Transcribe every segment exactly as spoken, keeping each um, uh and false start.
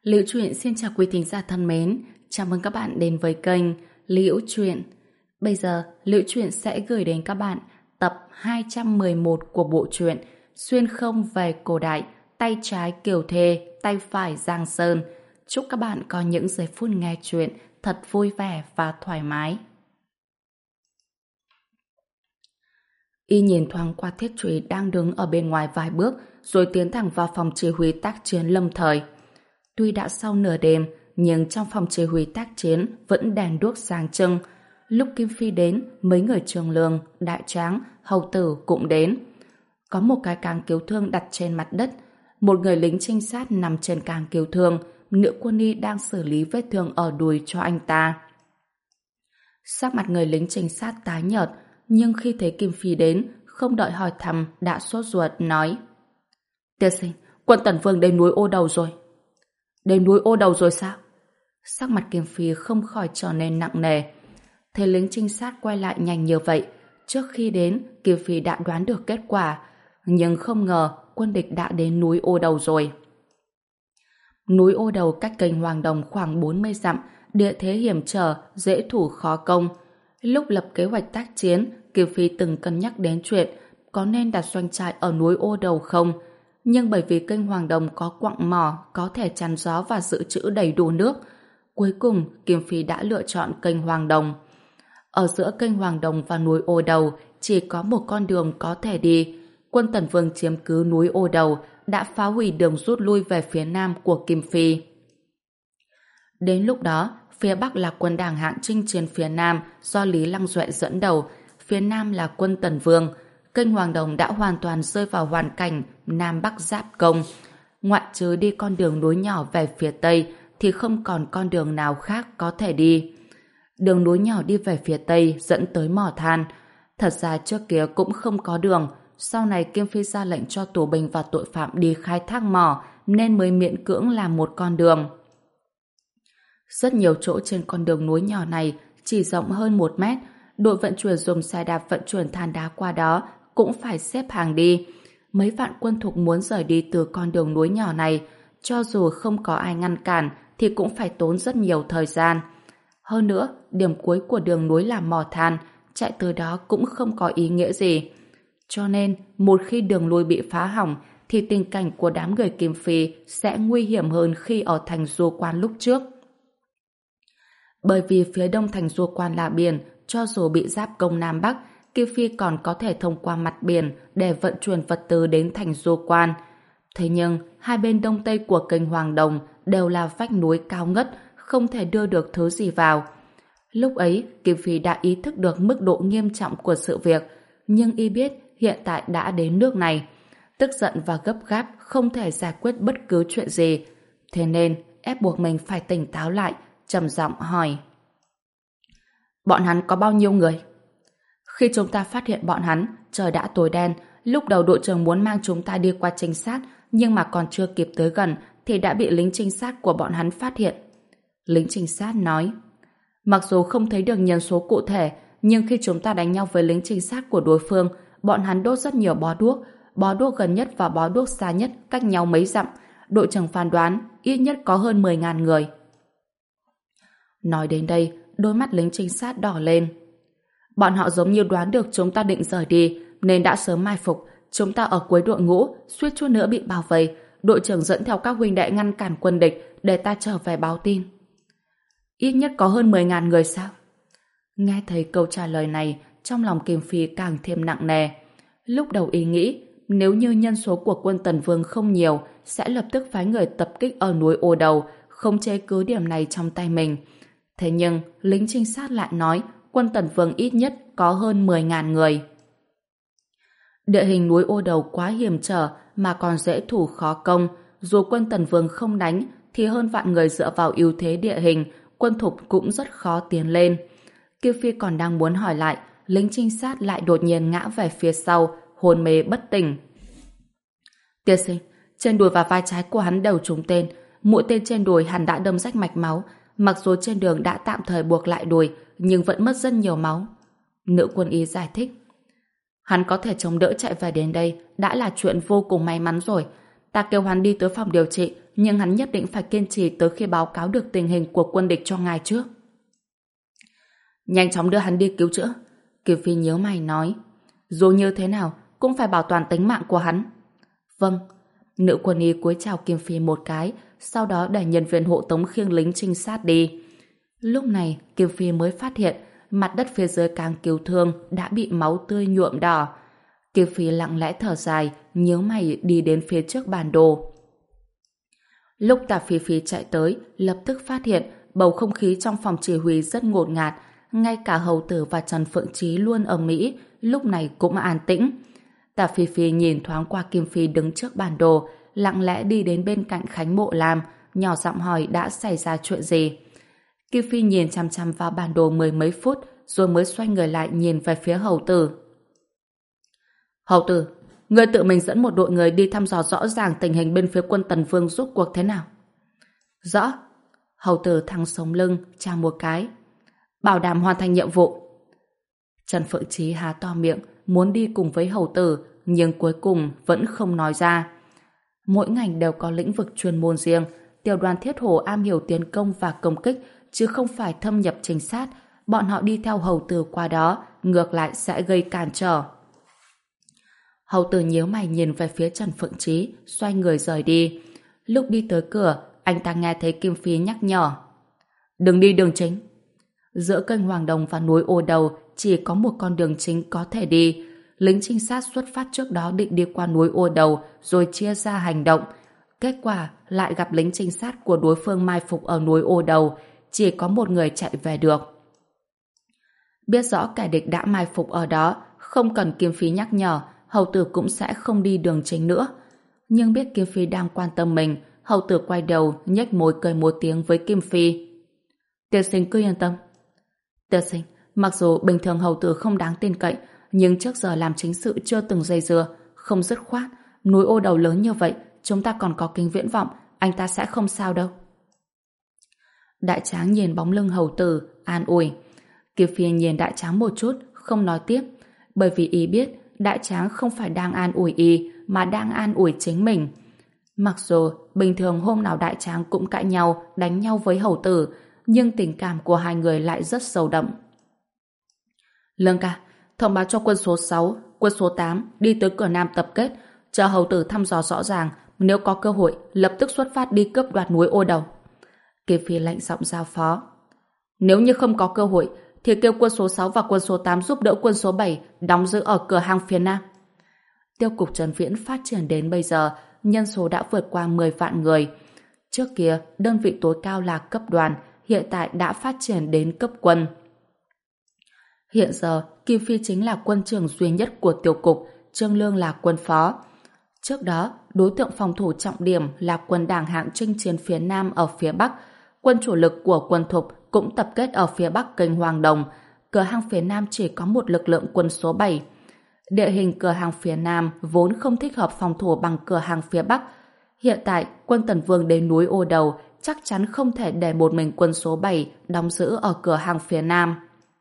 Liễu Chuyện xin chào quý thính giả thân mến, chào mừng các bạn đến với kênh Liễu Chuyện. Bây giờ, Liễu Chuyện sẽ gửi đến các bạn tập hai trăm mười một của bộ truyện Xuyên không về cổ đại, tay trái Kiều Thê, tay phải Giang Sơn. Chúc các bạn có những giây phút nghe chuyện thật vui vẻ và thoải mái. Y nhìn thoáng qua Thiết Trụy đang đứng ở bên ngoài vài bước, rồi tiến thẳng vào phòng chỉ huy tác chiến lâm thời. Tuy đã sau nửa đêm, nhưng trong phòng chỉ huy tác chiến vẫn đèn đuốc sáng trưng. Lúc Kim Phi đến, mấy người Trường Lương, Đại Tráng, Hầu Tử cũng đến. Có một cái càng cứu thương đặt trên mặt đất, một người lính trinh sát nằm trên càng cứu thương, nữ quân y đang xử lý vết thương ở đùi cho anh ta. Sắc mặt người lính trinh sát tái nhợt, nhưng khi thấy Kim Phi đến, không đợi hỏi thăm, đã sốt ruột nói: "Tiên sinh, quân Tần Vương đến núi Ô Đầu rồi." "Đến núi Ô Đầu rồi sao?" Sắc mặt Kim Phi không khỏi trở nên nặng nề. Thấy lính trinh sát quay lại nhanh như vậy, trước khi đến, Kim Phi đã đoán được kết quả, nhưng không ngờ quân địch đã đến núi Ô Đầu rồi. Núi Ô Đầu cách kênh Hoàng Đồng khoảng bốn mươi dặm, địa thế hiểm trở, dễ thủ khó công. Lúc lập kế hoạch tác chiến, Kim Phi từng cân nhắc đến chuyện có nên đặt doanh trại ở núi Ô Đầu không, nhưng bởi vì kênh Hoàng Đồng có quặng mỏ có thể chắn gió và dự trữ đầy đủ nước, cuối cùng Kim Phi đã lựa chọn kênh Hoàng Đồng. Ở giữa kênh Hoàng Đồng và núi Ô Đầu chỉ có một con đường có thể đi. Quân Tần Vương chiếm cứ núi Ô Đầu đã phá hủy đường rút lui về phía nam của Kim Phi. Đến lúc đó, phía bắc là quân Đảng hạng chinh chiến phía nam do Lý Lăng Duệ dẫn đầu, phía nam là quân Tần Vương. Kênh Hoàng Đồng đã hoàn toàn rơi vào hoàn cảnh nam bắc giáp công. Ngoại trừ đi con đường núi nhỏ về phía tây thì không còn con đường nào khác có thể đi. Đường núi nhỏ đi về phía tây dẫn tới mỏ than. Thật ra trước kia cũng không có đường, sau này Kim Phi ra lệnh cho tù binh và tội phạm đi khai thác mỏ nên mới miễn cưỡng làm một con đường. Rất nhiều chỗ trên con đường núi nhỏ này chỉ rộng hơn một mét, đội vận chuyển dùng xe đạp vận chuyển than đá qua đó cũng phải xếp hàng đi. Mấy vạn quân thục muốn rời đi từ con đường núi nhỏ này, cho dù không có ai ngăn cản thì cũng phải tốn rất nhiều thời gian. Hơn nữa, điểm cuối của đường núi là mỏ than, chạy từ đó cũng không có ý nghĩa gì. Cho nên, một khi đường lui bị phá hỏng thì tình cảnh của đám người Kim Phi sẽ nguy hiểm hơn khi ở thành Du Quan lúc trước. Bởi vì phía đông thành Du Quan là biển, cho dù bị giáp công Nam Bắc, Kim Phi còn có thể thông qua mặt biển để vận chuyển vật tư đến thành Du Quan. Thế nhưng, hai bên đông tây của kênh Hoàng Đồng đều là vách núi cao ngất, không thể đưa được thứ gì vào. Lúc ấy, Kim Phi đã ý thức được mức độ nghiêm trọng của sự việc, nhưng y biết hiện tại đã đến nước này. Tức giận và gấp gáp không thể giải quyết bất cứ chuyện gì. Thế nên, ép buộc mình phải tỉnh táo lại, trầm giọng hỏi: "Bọn hắn có bao nhiêu người?" "Khi chúng ta phát hiện bọn hắn, trời đã tối đen. Lúc đầu đội trưởng muốn mang chúng ta đi qua trinh sát, nhưng mà còn chưa kịp tới gần thì đã bị lính trinh sát của bọn hắn phát hiện." Lính trinh sát nói: "Mặc dù không thấy được nhân số cụ thể, nhưng khi chúng ta đánh nhau với lính trinh sát của đối phương, bọn hắn đốt rất nhiều bó đuốc. Bó đuốc gần nhất và bó đuốc xa nhất cách nhau mấy dặm. Đội trưởng phán đoán ít nhất có hơn mười ngàn người." Nói đến đây, đôi mắt lính trinh sát đỏ lên. "Bọn họ giống như đoán được chúng ta định rời đi, nên đã sớm mai phục. Chúng ta ở cuối đội ngũ, suýt chút nữa bị bao vây. Đội trưởng dẫn theo các huynh đệ ngăn cản quân địch để ta trở về báo tin." "Ít nhất có hơn mười ngàn người sao?" Nghe thấy câu trả lời này, trong lòng Kim Phi càng thêm nặng nề. Lúc đầu ý nghĩ, nếu như nhân số của quân Tần Vương không nhiều, sẽ lập tức phái người tập kích ở núi Ô Đầu, không chế cứ điểm này trong tay mình. Thế nhưng, lính trinh sát lại nói quân Tần Vương ít nhất có hơn mười ngàn người. Địa hình núi Ô Đầu quá hiểm trở mà còn dễ thủ khó công. Dù quân Tần Vương không đánh, thì hơn vạn người dựa vào ưu thế địa hình, quân thục cũng rất khó tiến lên. Kiêu Phi còn đang muốn hỏi lại, lính trinh sát lại đột nhiên ngã về phía sau, hôn mê bất tỉnh. "Tiên sinh, trên đùi và vai trái của hắn đều trúng tên. Mũi tên trên đùi hắn đã đâm rách mạch máu. Mặc dù trên đường đã tạm thời buộc lại đùi, nhưng vẫn mất rất nhiều máu." Nữ quân y giải thích. "Hắn có thể chống đỡ chạy về đến đây đã là chuyện vô cùng may mắn rồi. Ta kêu hắn đi tới phòng điều trị, nhưng hắn nhất định phải kiên trì tới khi báo cáo được tình hình của quân địch cho ngài trước. Nhanh chóng đưa hắn đi cứu chữa. Kim Phi nhíu mày nói, dù như thế nào cũng phải bảo toàn tính mạng của hắn. Vâng. Nữ quân y cúi chào Kim Phi một cái, sau đó để nhân viên hộ tống khiêng lính trinh sát đi. Lúc này Kim Phi mới phát hiện mặt đất phía dưới càng cứu thương đã bị máu tươi nhuộm đỏ. Kim Phi lặng lẽ thở dài, nhíu mày đi đến phía trước bản đồ. Lúc Tạ Phi Phi chạy tới, lập tức phát hiện bầu không khí trong phòng chỉ huy rất ngột ngạt, ngay cả Hầu Tử và Trần Phượng Chí luôn ở Mỹ lúc này cũng an tĩnh. Tạ Phi Phi nhìn thoáng qua Kim Phi đứng trước bản đồ, lặng lẽ đi đến bên cạnh Khánh Mộ Lam, nhỏ giọng hỏi đã xảy ra chuyện gì. Kim Phi nhìn chằm chằm vào bản đồ mười mấy phút, rồi mới xoay người lại nhìn về phía Hầu Tử. Hầu Tử, ngươi tự mình dẫn một đội người đi thăm dò rõ ràng tình hình bên phía quân Tần Vương rốt cuộc thế nào. Rõ. Hầu Tử thẳng sống lưng, chào một cái. Bảo đảm hoàn thành nhiệm vụ. Trần Phượng Chí há to miệng, muốn đi cùng với Hầu Tử, nhưng cuối cùng vẫn không nói ra. Mỗi ngành đều có lĩnh vực chuyên môn riêng. Tiểu đoàn Thiết Hổ am hiểu tiến công và công kích, chứ không phải thâm nhập trinh sát. Bọn họ đi theo Hầu Tử qua đó, ngược lại sẽ gây cản trở. Hầu Tử nhíu mày nhìn về phía Trần Phượng Chí, xoay người rời đi. Lúc đi tới cửa, anh ta nghe thấy Kim Phi nhắc nhở. Đừng đi đường chính. Giữa kênh Hoàng Đồng và núi Ô Đầu chỉ có một con đường chính có thể đi. Lính trinh sát xuất phát trước đó định đi qua núi Ô Đầu rồi chia ra hành động. Kết quả lại gặp lính trinh sát của đối phương mai phục ở núi Ô Đầu, chỉ có một người chạy về được. Biết rõ kẻ địch đã mai phục ở đó, không cần Kim Phi nhắc nhở, Hầu Tử cũng sẽ không đi đường chính nữa. Nhưng biết Kim Phi đang quan tâm mình, Hầu Tử quay đầu nhếch môi cười một tiếng với Kim Phi. Tiên sinh cứ yên tâm. Tiên sinh, mặc dù bình thường Hầu Tử không đáng tin cậy, nhưng trước giờ làm chính sự chưa từng dây dưa, không dứt khoát. Núi Ô Đầu lớn như vậy, chúng ta còn có kính viễn vọng, anh ta sẽ không sao đâu. Đại Tráng nhìn bóng lưng Hầu Tử, an ủi. Kim Phi nhìn Đại Tráng một chút, không nói tiếp, bởi vì y biết Đại Tráng không phải đang an ủi y, mà đang an ủi chính mình. Mặc dù bình thường hôm nào Đại Tráng cũng cãi nhau, đánh nhau với Hầu Tử, nhưng tình cảm của hai người lại rất sâu đậm. Lương ca, thông báo cho quân số sáu, quân số tám đi tới cửa Nam tập kết, chờ Hầu Tử thăm dò rõ ràng, nếu có cơ hội lập tức xuất phát đi cướp đoạt núi Ô Đầu. Kim Phi lạnh giọng giao phó. Nếu như không có cơ hội thì kêu quân số sáu và quân số tám giúp đỡ quân số bảy đóng giữ ở cửa hàng phía Nam. Tiêu cục Trần Viễn phát triển đến bây giờ, nhân số đã vượt qua mười vạn người. Trước kia, đơn vị tối cao là cấp đoàn, hiện tại đã phát triển đến cấp quân. Hiện giờ, Kim Phi chính là quân trưởng duy nhất của tiêu cục, Trương Lương là quân phó. Trước đó, đối tượng phòng thủ trọng điểm là quân đảng hạng chinh chiến phía Nam ở phía Bắc. Quân chủ lực của quân thục cũng tập kết ở phía Bắc kênh Hoàng Đồng. Cửa hàng phía Nam chỉ có một lực lượng quân số bảy. Địa hình cửa hàng phía Nam vốn không thích hợp phòng thủ bằng cửa hàng phía Bắc. Hiện tại, quân Tần Vương đến núi Ô Đầu chắc chắn không thể để một mình quân số bảy đóng giữ ở cửa hàng phía Nam.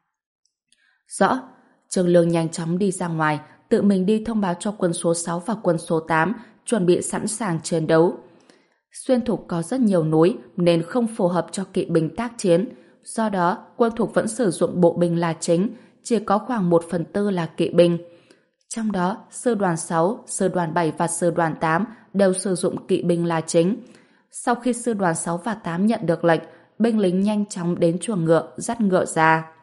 Rõ. Trương Lương nhanh chóng đi ra ngoài, tự mình đi thông báo cho quân số sáu và quân số tám chuẩn bị sẵn sàng chiến đấu. Xuyên Thục có rất nhiều núi nên không phù hợp cho kỵ binh tác chiến. Do đó, quân Thục vẫn sử dụng bộ binh là chính, chỉ có khoảng một phần tư là kỵ binh. Trong đó, sư đoàn sáu, sư đoàn bảy và sư đoàn tám đều sử dụng kỵ binh là chính. Sau khi sư đoàn sáu và tám nhận được lệnh, binh lính nhanh chóng đến chuồng ngựa, dắt ngựa ra.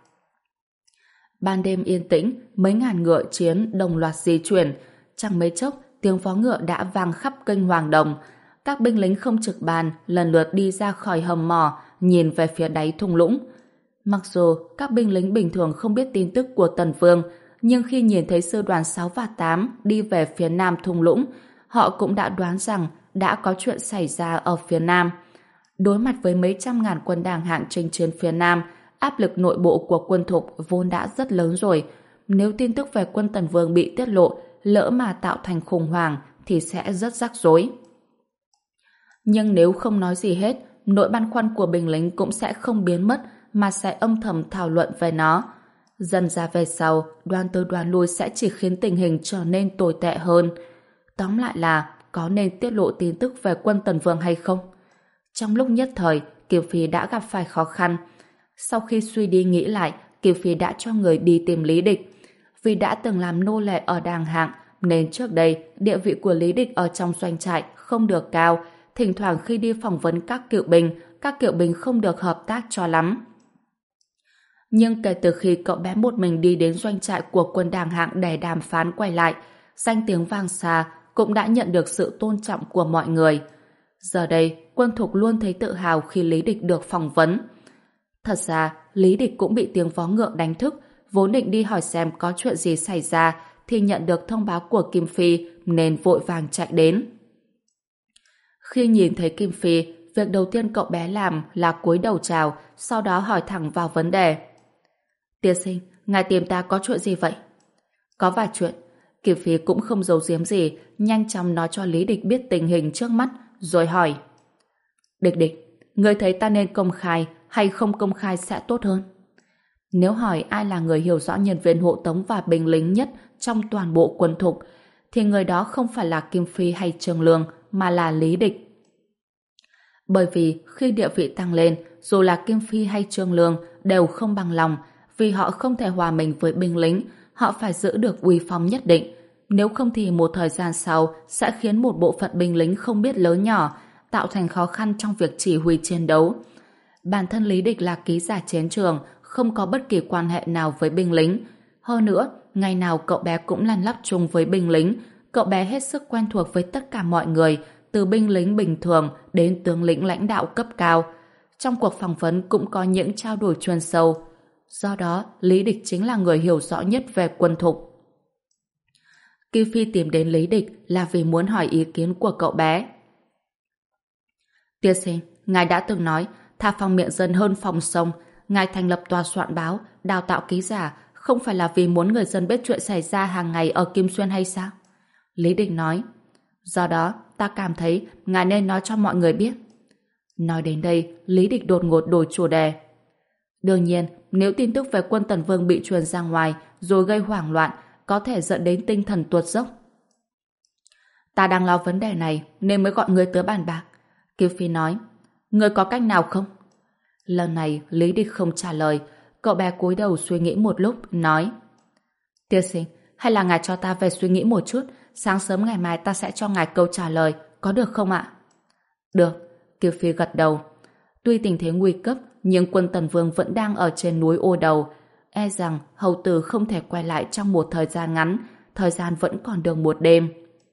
Ban đêm yên tĩnh, mấy ngàn ngựa chiến đồng loạt di chuyển. Chẳng mấy chốc, tiếng vó ngựa đã vang khắp kênh Hoàng Đồng. Các binh lính không trực ban lần lượt đi ra khỏi hầm mỏ, nhìn về phía đáy thung lũng. Mặc dù các binh lính bình thường không biết tin tức của Tần Vương, nhưng khi nhìn thấy sư đoàn sáu và tám đi về phía Nam thung lũng, họ cũng đã đoán rằng đã có chuyện xảy ra ở phía Nam. Đối mặt với mấy trăm ngàn quân đảng hạng chinh chiến phía Nam, áp lực nội bộ của quân thục vốn đã rất lớn rồi. Nếu tin tức về quân Tần Vương bị tiết lộ, lỡ mà tạo thành khủng hoảng thì sẽ rất rắc rối. Nhưng nếu không nói gì hết, nỗi băn khoăn của binh lính cũng sẽ không biến mất, mà sẽ âm thầm thảo luận về nó. Dần ra về sau, đoàn tới đoàn lui sẽ chỉ khiến tình hình trở nên tồi tệ hơn. Tóm lại là có nên tiết lộ tin tức về quân Tần Vương hay không. Trong lúc nhất thời, Kiều Phi đã gặp phải khó khăn. Sau khi suy đi nghĩ lại, Kiều Phi đã cho người đi tìm Lý Địch. Vì đã từng làm nô lệ ở Đàng Hạng, nên trước đây địa vị của Lý Địch ở trong doanh trại không được cao. Thỉnh thoảng khi đi phỏng vấn các cựu binh, các cựu binh không được hợp tác cho lắm. Nhưng kể từ khi cậu bé một mình đi đến doanh trại của quân Đàng Hạng để đàm phán quay lại, danh tiếng vang xa cũng đã nhận được sự tôn trọng của mọi người. Giờ đây, Quân Thục luôn thấy tự hào khi Lý Địch được phỏng vấn. Thật ra, Lý Địch cũng bị tiếng vó ngựa đánh thức, vốn định đi hỏi xem có chuyện gì xảy ra, thì nhận được thông báo của Kim Phi nên vội vàng chạy đến. Khi nhìn thấy Kim Phi, việc đầu tiên cậu bé làm là cúi đầu chào, sau đó hỏi thẳng vào vấn đề. Tiên sinh, ngài tìm ta có chuyện gì vậy? Có vài chuyện. Kim Phi cũng không giấu giếm gì, nhanh chóng nói cho Lý Địch biết tình hình trước mắt, rồi hỏi. Địch Địch, ngươi thấy ta nên công khai hay không công khai sẽ tốt hơn? Nếu hỏi ai là người hiểu rõ nhân viên hộ tống và binh lính nhất trong toàn bộ quân Thục, thì người đó không phải là Kim Phi hay Trương Lương, mà là Lý Địch. Bởi vì khi địa vị tăng lên, dù là Kim Phi hay Trương Lương đều không bằng lòng, vì họ không thể hòa mình với binh lính, họ phải giữ được uy phong nhất định. Nếu không thì một thời gian sau sẽ khiến một bộ phận binh lính không biết lớn nhỏ, tạo thành khó khăn trong việc chỉ huy chiến đấu. Bản thân Lý Địch là ký giả chiến trường, không có bất kỳ quan hệ nào với binh lính. Hơn nữa, ngày nào cậu bé cũng lăn lóc chung với binh lính. Cậu bé hết sức quen thuộc với tất cả mọi người, từ binh lính bình thường đến tướng lĩnh lãnh đạo cấp cao. Trong cuộc phỏng vấn cũng có những trao đổi chuyên sâu. Do đó, Lý Địch chính là người hiểu rõ nhất về quân Thục. Kim Phi tìm đến Lý Địch là vì muốn hỏi ý kiến của cậu bé. Tiên sinh, ngài đã từng nói thà phòng miệng dân hơn phòng sông. Ngài thành lập tòa soạn báo, đào tạo ký giả không phải là vì muốn người dân biết chuyện xảy ra hàng ngày ở Kim Xuyên hay sao? Lý Địch nói. Do đó, ta cảm thấy ngài nên nói cho mọi người biết. Nói đến đây, Lý Địch đột ngột đổi chủ đề. Đương nhiên, nếu tin tức về quân Tần Vương bị truyền ra ngoài rồi gây hoảng loạn, có thể dẫn đến tinh thần tuột dốc. Ta đang lo vấn đề này nên mới gọi ngươi tới bàn bạc. Kim Phi nói. Ngươi có cách nào không? Lần này Lý Địch không trả lời. Cậu bé cúi đầu suy nghĩ một lúc, nói. Tiên sinh, hay là ngài cho ta về suy nghĩ một chút, sáng sớm ngày mai ta sẽ cho ngài câu trả lời, có được không ạ? Được, Kim Phi gật đầu. Tuy tình thế nguy cấp, nhưng quân Tần Vương vẫn đang ở trên núi Ô Đầu. E rằng hầu tử không thể quay lại trong một thời gian ngắn, thời gian vẫn còn được một đêm.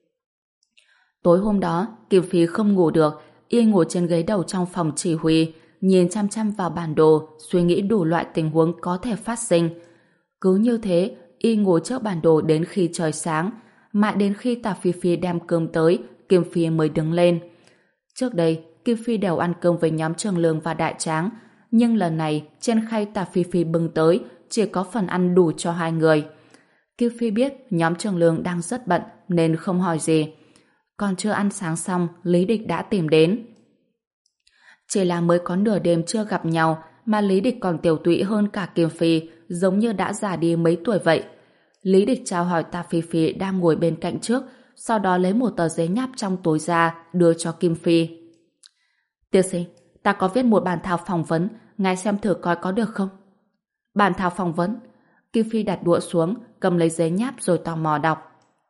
Tối hôm đó, Kim Phi không ngủ được, y ngồi trên ghế đầu trong phòng chỉ huy, nhìn chăm chăm vào bản đồ, suy nghĩ đủ loại tình huống có thể phát sinh. Cứ như thế, y ngồi trước bản đồ đến khi trời sáng, mãi đến khi Tả Phi Phi đem cơm tới, Kim Phi mới đứng lên. Trước đây, Kim Phi đều ăn cơm với nhóm Trường Lương và Đại Tráng, nhưng lần này trên khay Tả Phi Phi bưng tới chỉ có phần ăn đủ cho hai người. Kim Phi biết nhóm Trường Lương đang rất bận nên không hỏi gì. Còn chưa ăn sáng xong, Lý Địch đã tìm đến. Chỉ là mới có nửa đêm chưa gặp nhau mà Lý Địch còn tiểu tụy hơn cả Kim Phi, giống như đã già đi mấy tuổi vậy. Lý Địch chào hỏi Tả Phi Phi đang ngồi bên cạnh trước, sau đó lấy một tờ giấy nháp trong túi ra đưa cho Kim Phi. Tiên sinh, ta có viết một bản thảo phỏng vấn, ngài xem thử coi có được không? Bản thảo phỏng vấn? Kim Phi đặt đũa xuống, cầm lấy giấy nháp rồi tò mò đọc.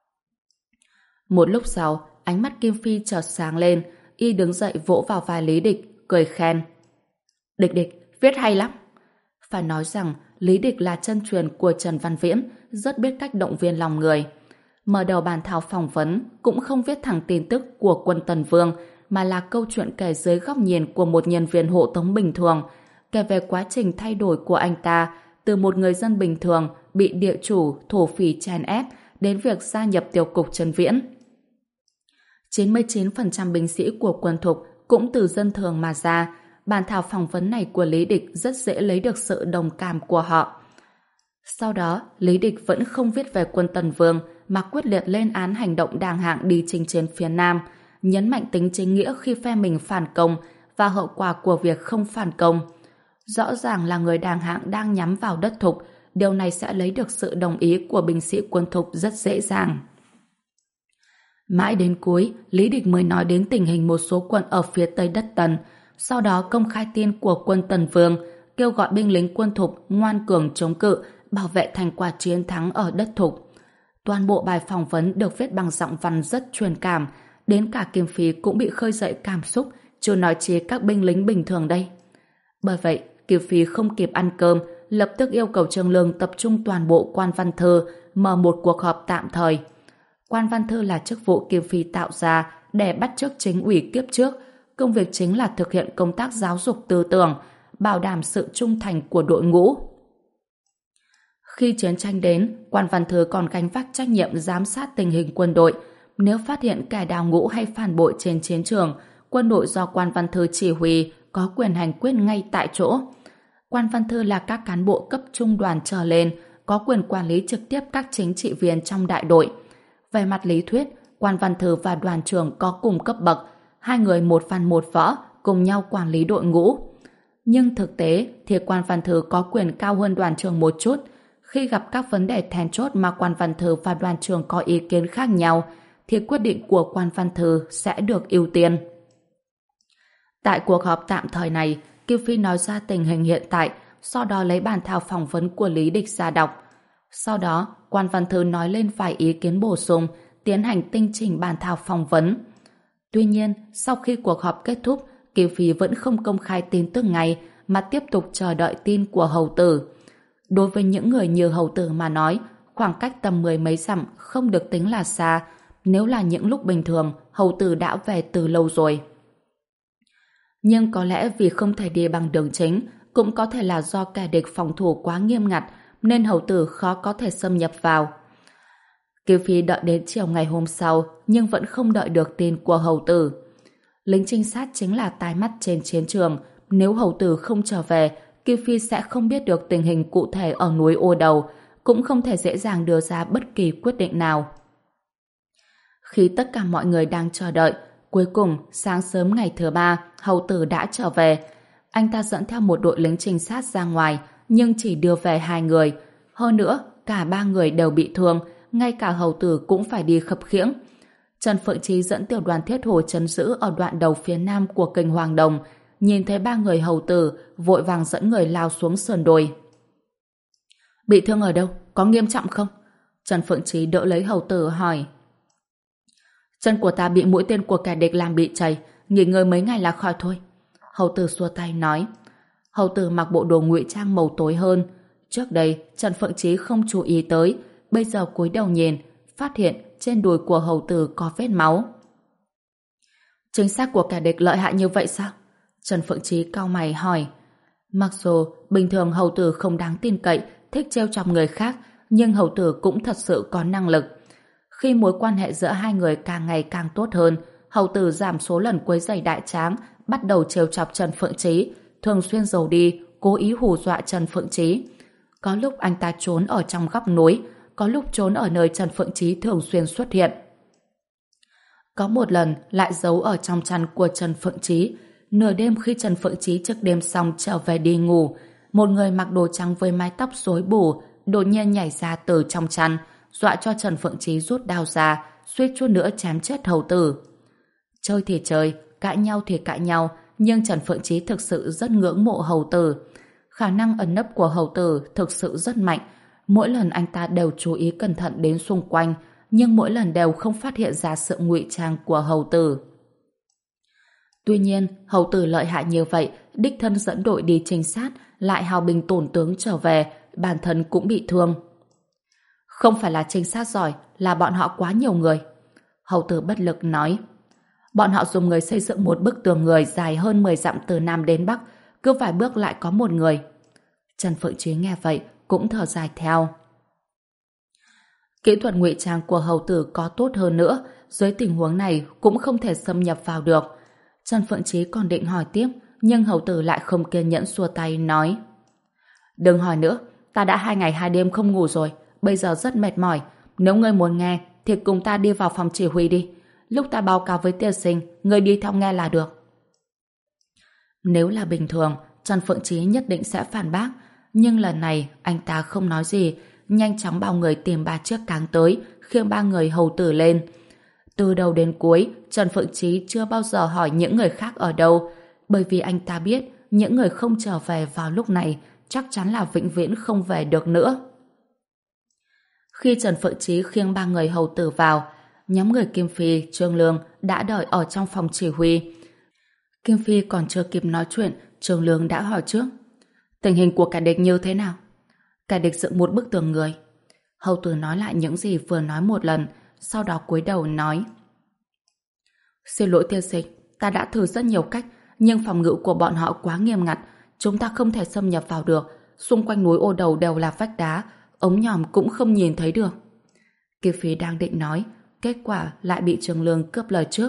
Một lúc sau, ánh mắt Kim Phi chợt sáng lên, y đứng dậy vỗ vào vai Lý Địch, cười khen. Địch Địch, viết hay lắm. Phải nói rằng, Lý Địch là chân truyền của Trần Văn Viễn, rất biết cách động viên lòng người. Mở đầu bản thảo phỏng vấn cũng không viết thẳng tin tức của quân Tần Vương, mà là câu chuyện kể dưới góc nhìn của một nhân viên hộ tống bình thường, kể về quá trình thay đổi của anh ta từ một người dân bình thường bị địa chủ, thổ phỉ chèn ép đến việc gia nhập tiểu cục Trần Viễn. chín mươi chín phần trăm binh sĩ của quân Thục cũng từ dân thường mà ra. Bản thảo phỏng vấn này của Lý Địch rất dễ lấy được sự đồng cảm của họ. Sau đó, Lý Địch vẫn không viết về quân Tần Vương mà quyết liệt lên án hành động Đàng Hạng đi chinh chiến phía Nam, nhấn mạnh tính chính nghĩa khi phe mình phản công và hậu quả của việc không phản công. Rõ ràng là người Đàng Hạng đang nhắm vào đất Thục, điều này sẽ lấy được sự đồng ý của binh sĩ quân Thục rất dễ dàng. Mãi đến cuối, Lý Địch mới nói đến tình hình một số quân ở phía tây đất Tần, sau đó công khai tin của quân Tần Vương, kêu gọi binh lính quân Thục ngoan cường chống cự, bảo vệ thành quả chiến thắng ở đất Thục. Toàn bộ bài phỏng vấn được viết bằng giọng văn rất truyền cảm, đến cả Kim Phi cũng bị khơi dậy cảm xúc, chưa nói chi các binh lính bình thường đây. Bởi vậy, Kim Phi không kịp ăn cơm, lập tức yêu cầu Trương Lương tập trung toàn bộ quan văn thư, mở một cuộc họp tạm thời. Quan văn thư là chức vụ Kim Phi tạo ra để bắt chước chính ủy kiếp trước, công việc chính là thực hiện công tác giáo dục tư tưởng, bảo đảm sự trung thành của đội ngũ. Khi chiến tranh đến, quan văn thư còn gánh vác trách nhiệm giám sát tình hình quân đội. Nếu phát hiện kẻ đào ngũ hay phản bội trên chiến trường, quân đội do quan văn thư chỉ huy có quyền hành quyết ngay tại chỗ. Quan văn thư là các cán bộ cấp trung đoàn trở lên, có quyền quản lý trực tiếp các chính trị viên trong đại đội. Về mặt lý thuyết, quan văn thư và đoàn trưởng có cùng cấp bậc, hai người một văn một võ, cùng nhau quản lý đội ngũ. Nhưng thực tế thì quan văn thư có quyền cao hơn đoàn trưởng một chút. Khi gặp các vấn đề then chốt mà quan văn thư và đoàn trưởng có ý kiến khác nhau, thì quyết định của quan văn thư sẽ được ưu tiên. Tại cuộc họp tạm thời này, Kim Phi nói ra tình hình hiện tại, sau đó lấy bản thảo phỏng vấn của Lý Địch ra đọc. Sau đó, quan văn thư nói lên vài ý kiến bổ sung, tiến hành tinh chỉnh bản thảo phỏng vấn. Tuy nhiên, sau khi cuộc họp kết thúc, Kim Phi vẫn không công khai tin tức ngay, mà tiếp tục chờ đợi tin của hầu tử. Đối với những người như hầu tử mà nói, khoảng cách tầm mười mấy dặm không được tính là xa. Nếu là những lúc bình thường, hầu tử đã về từ lâu rồi. Nhưng có lẽ vì không thể đi bằng đường chính, cũng có thể là do kẻ địch phòng thủ quá nghiêm ngặt, nên hầu tử khó có thể xâm nhập vào. Kim Phi đợi đến chiều ngày hôm sau, nhưng vẫn không đợi được tin của hầu tử. Lính trinh sát chính là tai mắt trên chiến trường. Nếu hầu tử không trở về, Kim Phi sẽ không biết được tình hình cụ thể ở núi Ô Đầu, cũng không thể dễ dàng đưa ra bất kỳ quyết định nào. Khi tất cả mọi người đang chờ đợi, cuối cùng, sáng sớm ngày thứ ba, hầu tử đã trở về. Anh ta dẫn theo một đội lính trinh sát ra ngoài, nhưng chỉ đưa về hai người. Hơn nữa, cả ba người đều bị thương, ngay cả hầu tử cũng phải đi khập khiễng. Trần Phượng Chí dẫn tiểu đoàn thiết hồ trấn giữ ở đoạn đầu phía nam của kênh Hoàng Đồng, nhìn thấy ba người hầu tử, vội vàng dẫn người lao xuống sườn đồi. Bị thương ở đâu? Có nghiêm trọng không? Trần Phượng Chí đỡ lấy hầu tử hỏi. Chân của ta bị mũi tên của kẻ địch làm bị chảy, nghỉ ngơi mấy ngày là khỏi thôi. Hầu tử xua tay nói. Hầu tử mặc bộ đồ ngụy trang màu tối hơn. Trước đây, Trần Phượng Chí không chú ý tới, bây giờ cúi đầu nhìn, phát hiện trên đùi của hầu tử có vết máu. Chính xác của kẻ địch lợi hại như vậy sao? Trần Phượng Chí cau mày hỏi. Mặc dù bình thường hầu tử không đáng tin cậy, thích trêu chọc người khác, nhưng hầu tử cũng thật sự có năng lực. Khi mối quan hệ giữa hai người càng ngày càng tốt hơn, hầu tử giảm số lần quấy rầy đại tráng, bắt đầu trêu chọc Trần Phượng Chí, thường xuyên giấu đi, cố ý hù dọa Trần Phượng Chí. Có lúc anh ta trốn ở trong góc núi, có lúc trốn ở nơi Trần Phượng Chí thường xuyên xuất hiện. Có một lần lại giấu ở trong chăn của Trần Phượng Chí. Nửa đêm khi Trần Phượng Chí trước đêm xong trở về đi ngủ, một người mặc đồ trắng với mái tóc rối bù đột nhiên nhảy ra từ trong chăn, dọa cho Trần Phượng Chí rút đao ra, suýt chút nữa chém chết hầu tử. Chơi thì chơi, cãi nhau thì cãi nhau, nhưng Trần Phượng Chí thực sự rất ngưỡng mộ hầu tử. Khả năng ẩn nấp của hầu tử thực sự rất mạnh. Mỗi lần anh ta đều chú ý cẩn thận đến xung quanh, nhưng mỗi lần đều không phát hiện ra sự ngụy trang của hầu tử. Tuy nhiên, hầu tử lợi hại như vậy, đích thân dẫn đội đi trinh sát, lại hào binh tổn tướng trở về, bản thân cũng bị thương. Không phải là trinh sát giỏi, là bọn họ quá nhiều người. Hầu tử bất lực nói. Bọn họ dùng người xây dựng một bức tường người dài hơn mười dặm từ Nam đến Bắc, cứ vài bước lại có một người. Trần Phượng Chí nghe vậy, cũng thở dài theo. Kỹ thuật ngụy trang của hầu tử có tốt hơn nữa, dưới tình huống này cũng không thể xâm nhập vào được. Trần Phượng Chí còn định hỏi tiếp, nhưng hầu tử lại không kiên nhẫn xua tay nói. Đừng hỏi nữa, ta đã hai ngày hai đêm không ngủ rồi, bây giờ rất mệt mỏi. Nếu ngươi muốn nghe, thì cùng ta đi vào phòng chỉ huy đi. Lúc ta báo cáo với tiên sinh, ngươi đi theo nghe là được. Nếu là bình thường, Trần Phượng Chí nhất định sẽ phản bác, nhưng lần này anh ta không nói gì, nhanh chóng bảo người tìm ba chiếc cáng tới, khiêng ba người hầu tử lên. Từ đầu đến cuối, Trần Phượng Chí chưa bao giờ hỏi những người khác ở đâu, bởi vì anh ta biết những người không trở về vào lúc này chắc chắn là vĩnh viễn không về được nữa. Khi Trần Phượng Chí khiêng ba người hầu tử vào, nhóm người Kim Phi, Trương Lương đã đợi ở trong phòng chỉ huy. Kim Phi còn chưa kịp nói chuyện, Trương Lương đã hỏi trước. Tình hình của kẻ địch như thế nào? Kẻ địch dựng một bức tường người. Hầu tử nói lại những gì vừa nói một lần, sau đó cúi đầu nói. Xin lỗi tiên sinh, ta đã thử rất nhiều cách, nhưng phòng ngự của bọn họ quá nghiêm ngặt, chúng ta không thể xâm nhập vào được. Xung quanh núi Ô Đầu đều là vách đá, ống nhòm cũng không nhìn thấy được. Kim Phi đang định nói, kết quả lại bị Trương Lương cướp lời trước.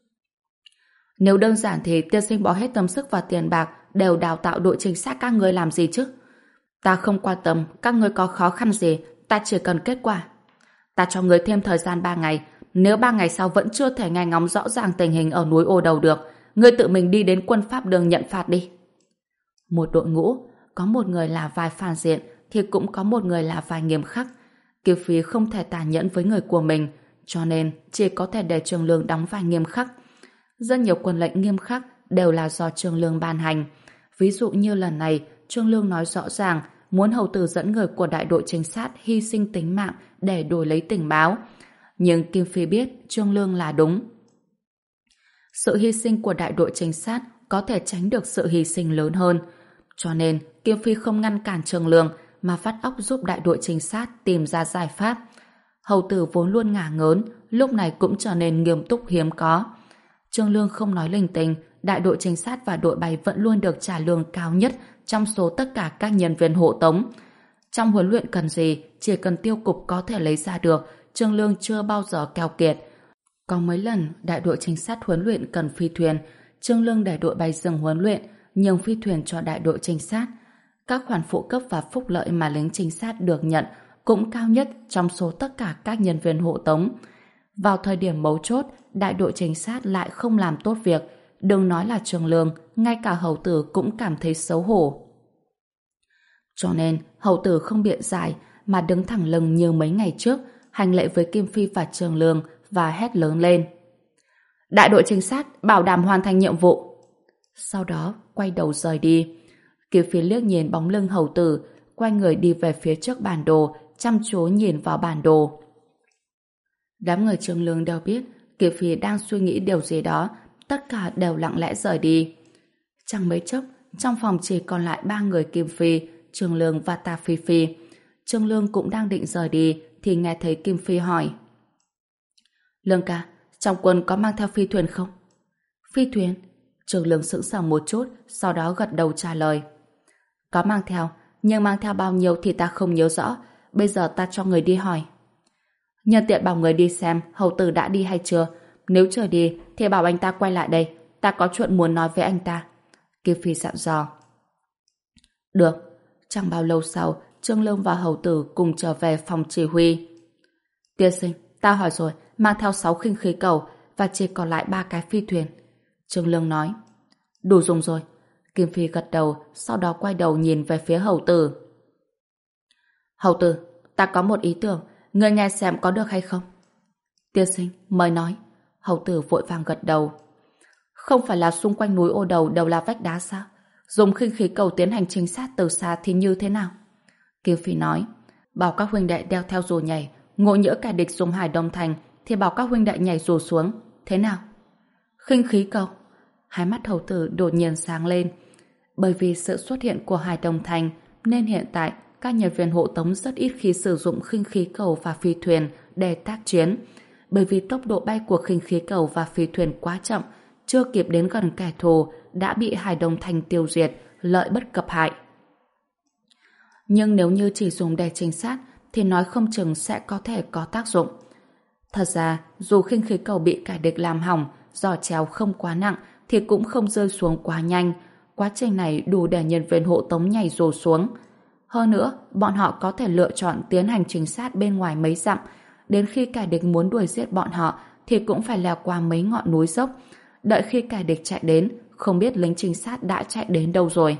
Nếu đơn giản thì tiên sinh bỏ hết tâm sức và tiền bạc đều đào tạo đội trinh sát các người làm gì chứ? Ta không quan tâm các người có khó khăn gì, ta chỉ cần kết quả. Ta cho người thêm thời gian ba ngày, nếu ba ngày sau vẫn chưa thể nghe ngóng rõ ràng tình hình ở núi Ô Đầu được, ngươi tự mình đi đến quân pháp đường nhận phạt đi. Một đội ngũ, có một người là vai phản diện thì cũng có một người là vai nghiêm khắc. Kiều Phi không thể tàn nhẫn với người của mình, cho nên chỉ có thể để Trương Lương đóng vai nghiêm khắc. Rất nhiều quân lệnh nghiêm khắc đều là do Trương Lương ban hành. Ví dụ như lần này, Trương Lương nói rõ ràng muốn hầu tử dẫn người của đại đội trinh sát hy sinh tính mạng để đổi lấy tình báo. Nhưng Kim Phi biết Trương Lương là đúng. Sự hy sinh của đại đội trinh sát có thể tránh được sự hy sinh lớn hơn. Cho nên, Kim Phi không ngăn cản Trương Lương mà phát óc giúp đại đội trinh sát tìm ra giải pháp. Hầu tử vốn luôn ngả ngớn, lúc này cũng trở nên nghiêm túc hiếm có. Trương Lương không nói linh tinh, đại đội trinh sát và đội bay vẫn luôn được trả lương cao nhất trong số tất cả các nhân viên hộ tống. Trong huấn luyện cần gì, chỉ cần tiêu cục có thể lấy ra được, Trương Lương chưa bao giờ keo kiệt. Có mấy lần đại đội trinh sát huấn luyện cần phi thuyền, Trương Lương để đội bay dừng huấn luyện, nhường phi thuyền cho đại đội trinh sát. Các khoản phụ cấp và phúc lợi mà lính trinh sát được nhận cũng cao nhất trong số tất cả các nhân viên hộ tống. Vào thời điểm mấu chốt, đại đội trinh sát lại không làm tốt việc, đừng nói là Trương Lương, ngay cả hầu tử cũng cảm thấy xấu hổ. Cho nên, hầu tử không biện giải mà đứng thẳng lưng như mấy ngày trước, hành lễ với Kim Phi và Trương Lương và hét lớn lên. Đại đội trinh sát bảo đảm hoàn thành nhiệm vụ. Sau đó, quay đầu rời đi. Kim Phi liếc nhìn bóng lưng hầu tử, quay người đi về phía trước bản đồ, chăm chú nhìn vào bản đồ. Đám người Trương Lương đều biết Kim Phi đang suy nghĩ điều gì đó, tất cả đều lặng lẽ rời đi. Chẳng mấy chốc, trong phòng chỉ còn lại ba người Kim Phi, Trương Lương và Tà Phi Phi. Trương Lương cũng đang định rời đi thì nghe thấy Kim Phi hỏi. Lương ca, trong quân có mang theo phi thuyền không? Phi thuyền? Trương Lương sững sờ một chút, sau đó gật đầu trả lời. Có mang theo, nhưng mang theo bao nhiêu thì ta không nhớ rõ, bây giờ ta cho người đi hỏi. Nhân tiện bảo người đi xem hầu tử đã đi hay chưa, nếu chưa đi thì bảo anh ta quay lại đây, ta có chuyện muốn nói với anh ta. Kim Phi dặn dò. Được. Chẳng bao lâu sau, Trương Lương và hầu tử cùng trở về phòng chỉ huy. Tiên sinh, ta hỏi rồi, mang theo sáu khinh khí cầu và chỉ còn lại ba cái phi thuyền. Trương Lương nói. Đủ dùng rồi. Kim Phi gật đầu, sau đó quay đầu nhìn về phía hầu tử. Hầu tử, ta có một ý tưởng, ngươi nghe xem có được hay không? Tiên sinh, mời nói. Hầu tử vội vàng gật đầu. Không phải là xung quanh núi Ô Đầu đều là vách đá sao? Dùng khinh khí cầu tiến hành trinh sát từ xa thì như thế nào? Kim Phi nói. Bảo các huynh đệ đeo theo dù nhảy, ngộ nhỡ kẻ địch dùng Hải Đông Thành thì bảo các huynh đệ nhảy dù xuống. Thế nào? Khinh khí cầu. Hai mắt hầu tử đột nhiên sáng lên. Bởi vì sự xuất hiện của Hải Đông Thành nên hiện tại các nhân viên hộ tống rất ít khi sử dụng khinh khí cầu và phi thuyền để tác chiến. Bởi vì tốc độ bay của khinh khí cầu và phi thuyền quá chậm, chưa kịp đến gần kẻ thù đã bị Hải Đông Thành tiêu diệt, lợi bất cập hại. Nhưng nếu như chỉ dùng để trinh sát thì nói không chừng sẽ có thể có tác dụng. Thật ra, dù khinh khí cầu bị kẻ địch làm hỏng, giò chéo không quá nặng thì cũng không rơi xuống quá nhanh. Quá trình này đủ để nhân viên hộ tống nhảy dù xuống. Hơn nữa, bọn họ có thể lựa chọn tiến hành trinh sát bên ngoài mấy dặm. Đến khi kẻ địch muốn đuổi giết bọn họ thì cũng phải leo qua mấy ngọn núi dốc. Đợi khi kẻ địch chạy đến, không biết lính trinh sát đã chạy đến đâu rồi.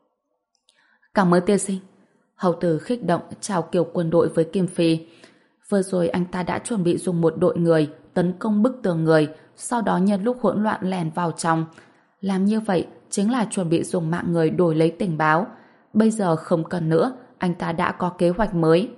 Cảm ơn tiên sinh. Hầu tử khích động chào kiểu quân đội với Kim Phi. Vừa rồi anh ta đã chuẩn bị dùng một đội người tấn công bức tường người, sau đó nhân lúc hỗn loạn lèn vào trong. Làm như vậy chính là chuẩn bị dùng mạng người đổi lấy tình báo. Bây giờ không cần nữa, anh ta đã có kế hoạch mới.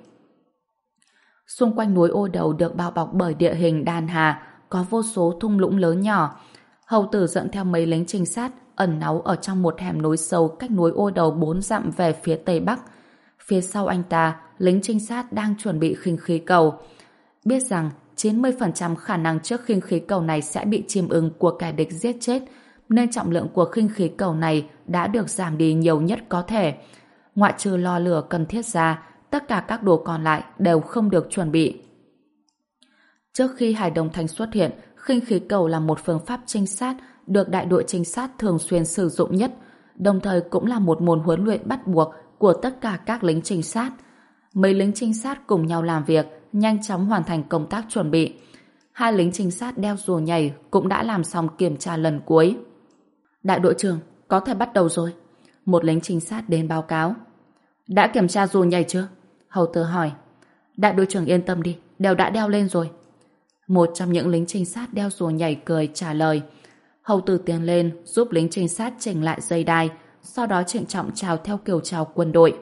Xung quanh núi Ô Đầu được bao bọc bởi địa hình đàn hà, có vô số thung lũng lớn nhỏ. Hầu tử dẫn theo mấy lính trinh sát ẩn náu ở trong một hẻm núi sâu cách núi Ô Đầu bốn dặm về phía tây bắc. Phía sau anh ta, lính trinh sát đang chuẩn bị khinh khí cầu. Biết rằng chín mươi phần trăm khả năng chiếc khinh khí cầu này sẽ bị chim ưng của kẻ địch giết chết, nên trọng lượng của khinh khí cầu này đã được giảm đi nhiều nhất có thể. Ngoại trừ lò lửa cần thiết ra, tất cả các đồ còn lại đều không được chuẩn bị. Trước khi Hải Đông Thành xuất hiện, khinh khí cầu là một phương pháp trinh sát được đại đội trinh sát thường xuyên sử dụng nhất, đồng thời cũng là một môn huấn luyện bắt buộc của tất cả các lính trinh sát. Mấy lính trinh sát cùng nhau làm việc, nhanh chóng hoàn thành công tác chuẩn bị. Hai lính trinh sát đeo rùa nhảy cũng đã làm xong kiểm tra lần cuối. Đại đội trưởng, có thể bắt đầu rồi. Một lính trinh sát đến báo cáo. Đã kiểm tra rùa nhảy chưa? Hầu tử hỏi. Đại đội trưởng yên tâm đi, đều đã đeo lên rồi. Một trong những lính trinh sát đeo rùa nhảy cười trả lời. Hầu tử tiến lên giúp lính trinh sát chỉnh lại dây đai, sau đó trịnh trọng chào theo kiểu chào quân đội.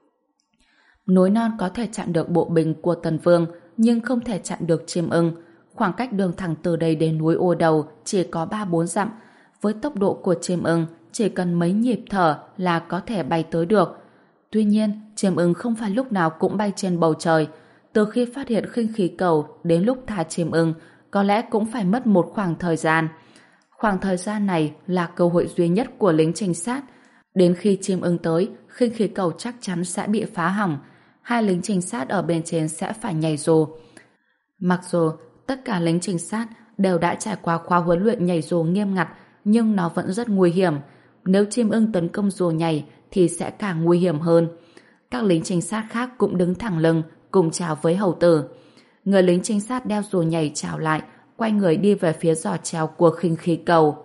Núi non có thể chặn được bộ binh của Tần Vương, nhưng không thể chặn được chim ưng. Khoảng cách đường thẳng từ đây đến núi Ô Đầu chỉ có ba bốn dặm. Với tốc độ của chim ưng, chỉ cần mấy nhịp thở là có thể bay tới được. Tuy nhiên, chim ưng không phải lúc nào cũng bay trên bầu trời. Từ khi phát hiện khinh khí cầu đến lúc thả chim ưng, có lẽ cũng phải mất một khoảng thời gian. Khoảng thời gian này là cơ hội duy nhất của lính trinh sát. Đến khi chim ưng tới, khinh khí cầu chắc chắn sẽ bị phá hỏng. Hai lính trinh sát ở bên trên sẽ phải nhảy dù. Mặc dù tất cả lính trinh sát đều đã trải qua khóa huấn luyện nhảy dù nghiêm ngặt, nhưng nó vẫn rất nguy hiểm. Nếu chim ưng tấn công dù nhảy thì sẽ càng nguy hiểm hơn. Các lính trinh sát khác cũng đứng thẳng lưng cùng chào với hầu tử. Người lính trinh sát đeo dù nhảy chào lại, quay người đi về phía giỏ treo của khinh khí cầu.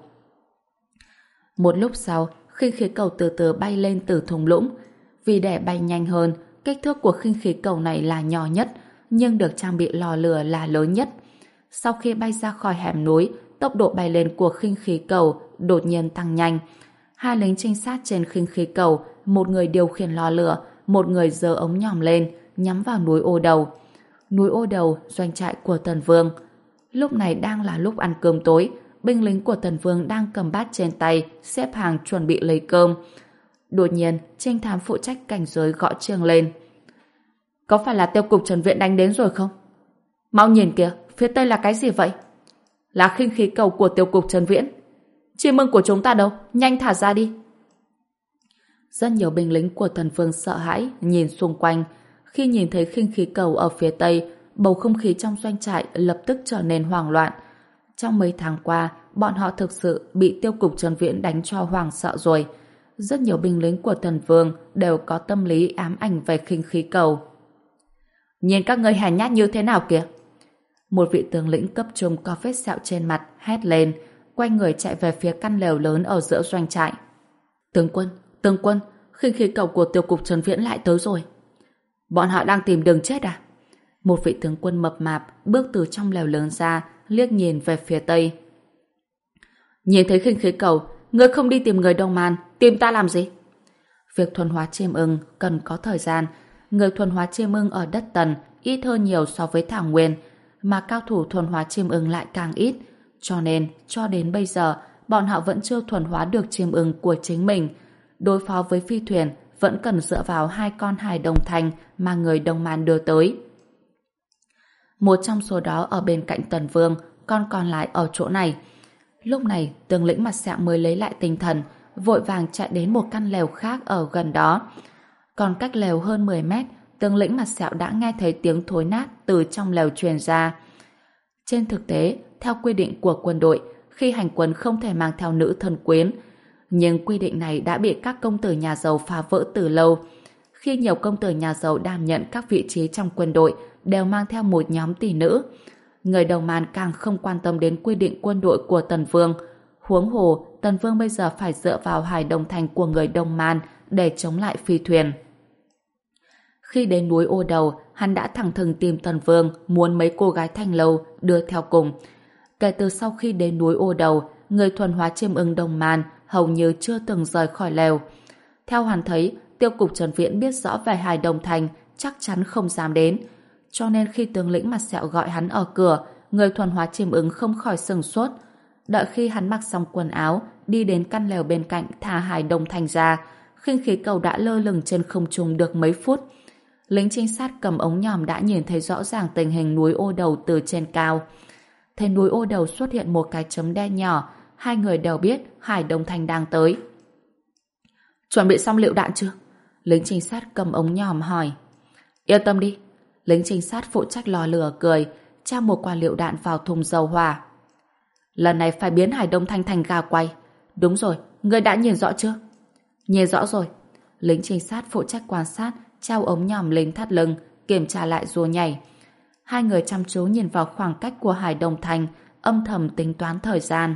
Một lúc sau, khinh khí cầu từ từ bay lên từ thung lũng. Vì để bay nhanh hơn, kích thước của khinh khí cầu này là nhỏ nhất, nhưng được trang bị lò lửa là lớn nhất. Sau khi bay ra khỏi hẻm núi, tốc độ bay lên của khinh khí cầu đột nhiên tăng nhanh. Hai lính trinh sát trên khinh khí cầu, một người điều khiển lò lửa, một người giơ ống nhòm lên, nhắm vào núi Ô Đầu. Núi Ô Đầu, doanh trại của Tần Vương. Lúc này đang là lúc ăn cơm tối, binh lính của Tần Vương đang cầm bát trên tay, xếp hàng chuẩn bị lấy cơm. Đột nhiên, trinh thám phụ trách cảnh giới gõ chuông lên. Có phải là tiêu cục Trần Viện đánh đến rồi không? Mau nhìn kìa, phía tây là cái gì vậy? Là khinh khí cầu của tiêu cục Trần Viễn. Chim ưng của chúng ta đâu? Nhanh thả ra đi. Rất nhiều binh lính của Tần Vương sợ hãi nhìn xung quanh. Khi nhìn thấy khinh khí cầu ở phía tây, bầu không khí trong doanh trại lập tức trở nên hoảng loạn. Trong mấy tháng qua, bọn họ thực sự bị tiêu cục Trần Viễn đánh cho hoảng sợ rồi. Rất nhiều binh lính của Tần Vương đều có tâm lý ám ảnh về khinh khí cầu. Nhìn các ngươi hèn nhát như thế nào kìa! Một vị tướng lĩnh cấp trung có vết sẹo trên mặt hét lên, quay người chạy về phía căn lều lớn ở giữa doanh trại. Tướng quân, tướng quân, khinh khí cầu của tiêu cục Trần Viễn lại tới rồi. Bọn họ đang tìm đường chết à? Một vị tướng quân mập mạp bước từ trong lều lớn ra, liếc nhìn về phía tây. Nhìn thấy khinh khí cầu, ngươi không đi tìm người Đông Man, tìm ta làm gì? Việc thuần hóa chim ưng cần có thời gian. Người thuần hóa chim ưng ở đất Tần ít hơn nhiều so với Thảo Nguyên, mà cao thủ thuần hóa chim ưng lại càng ít. Cho nên, cho đến bây giờ, bọn họ vẫn chưa thuần hóa được chim ưng của chính mình. Đối phó với phi thuyền vẫn cần dựa vào hai con hải đồng thành mà người Đông Man đưa tới. Một trong số đó ở bên cạnh Tần Vương, con còn lại ở chỗ này. Lúc này, tướng lĩnh mặt sẹo mới lấy lại tinh thần, vội vàng chạy đến một căn lều khác ở gần đó. Còn cách lều hơn mười mét, tướng lĩnh mặt sẹo đã nghe thấy tiếng thối nát từ trong lều truyền ra. Trên thực tế, theo quy định của quân đội, khi hành quân không thể mang theo nữ thân quyến. Nhưng quy định này đã bị các công tử nhà giàu phá vỡ từ lâu. Khi nhiều công tử nhà giàu đảm nhận các vị trí trong quân đội đều mang theo một nhóm tỷ nữ. Người Đông Man càng không quan tâm đến quy định quân đội của Tần Vương. Huống hồ, Tần Vương bây giờ phải dựa vào hải đồng thành của người Đông Man để chống lại phi thuyền. Khi đến núi Ô Đầu, hắn đã thẳng thừng tìm Tần Vương muốn mấy cô gái thanh lâu đưa theo cùng. Kể từ sau khi đến núi Ô Đầu, người thuần hóa chiêm ưng Đồng Man hầu như chưa từng rời khỏi lều. Theo hắn thấy, tiêu cục Trần Viễn biết rõ về Hải Đồng Thành, chắc chắn không dám đến. Cho nên khi tướng lĩnh mặt sẹo gọi hắn ở cửa, người thuần hóa chiêm ưng không khỏi sừng sốt. Đợi khi hắn mặc xong quần áo, đi đến căn lều bên cạnh thả Hải Đồng Thành ra, khinh khí cầu đã lơ lửng trên không trung được mấy phút. Lính trinh sát cầm ống nhòm đã nhìn thấy rõ ràng tình hình núi Ô Đầu từ trên cao. Thấy núi Ô Đầu xuất hiện một cái chấm đen nhỏ, hai người đều biết Hải Đồng Thành đang tới. Chuẩn bị xong lựu đạn chưa? Lính trinh sát cầm ống nhòm hỏi. Yên tâm đi. Lính trinh sát phụ trách lò lửa cười, tra một quả lựu đạn vào thùng dầu hỏa. Lần này phải biến Hải Đông Thành thành gà quay. Đúng rồi, ngươi đã nhìn rõ chưa? Nhìn rõ rồi. Lính trinh sát phụ trách quan sát, trao ống nhòm lên thắt lưng, kiểm tra lại rùa nhảy. Hai người chăm chú nhìn vào khoảng cách của Hải Đông Thành, âm thầm tính toán thời gian.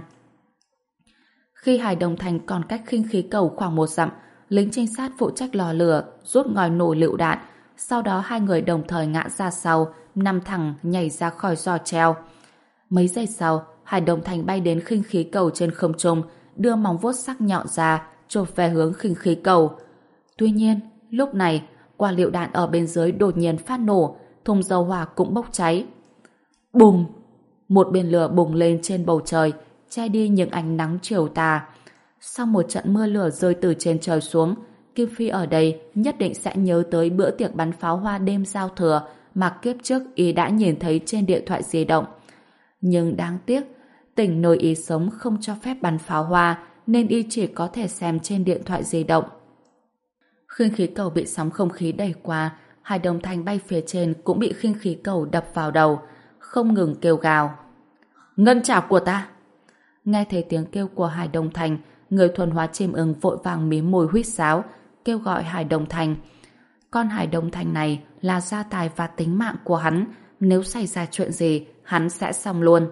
Khi Hải Đông Thành còn cách khinh khí cầu khoảng một dặm, lính trinh sát phụ trách lò lửa rút ngòi nổ lựu đạn. Sau đó hai người đồng thời ngã ra sau, nằm thẳng nhảy ra khỏi giò treo. Mấy giây sau, Hải Đông Thành bay đến khinh khí cầu trên không trung, đưa móng vuốt sắc nhọn ra, chộp về hướng khinh khí cầu. Tuy nhiên, lúc này, quả lựu đạn ở bên dưới đột nhiên phát nổ, thùng dầu hỏa cũng bốc cháy. Bùm! Một biển lửa bùng lên trên bầu trời, che đi những ánh nắng chiều tà. Sau một trận mưa lửa rơi từ trên trời xuống, Kim Phi ở đây nhất định sẽ nhớ tới bữa tiệc bắn pháo hoa đêm giao thừa mà kiếp trước y đã nhìn thấy trên điện thoại di động. Nhưng đáng tiếc, tỉnh nơi y sống không cho phép bắn pháo hoa nên y chỉ có thể xem trên điện thoại di động. Khinh khí cầu bị sóng không khí đẩy qua, Hải Đông Thành bay phía trên cũng bị khinh khí cầu đập vào đầu, không ngừng kêu gào. Ngân chảo của ta! Nghe thấy tiếng kêu của Hải Đông Thành, người thuần hóa chim ưng vội vàng mím môi huýt sáo, kêu gọi Hải Đông Thành. Con Hải Đông Thành này là gia tài và tính mạng của hắn, nếu xảy ra chuyện gì, hắn sẽ xong luôn.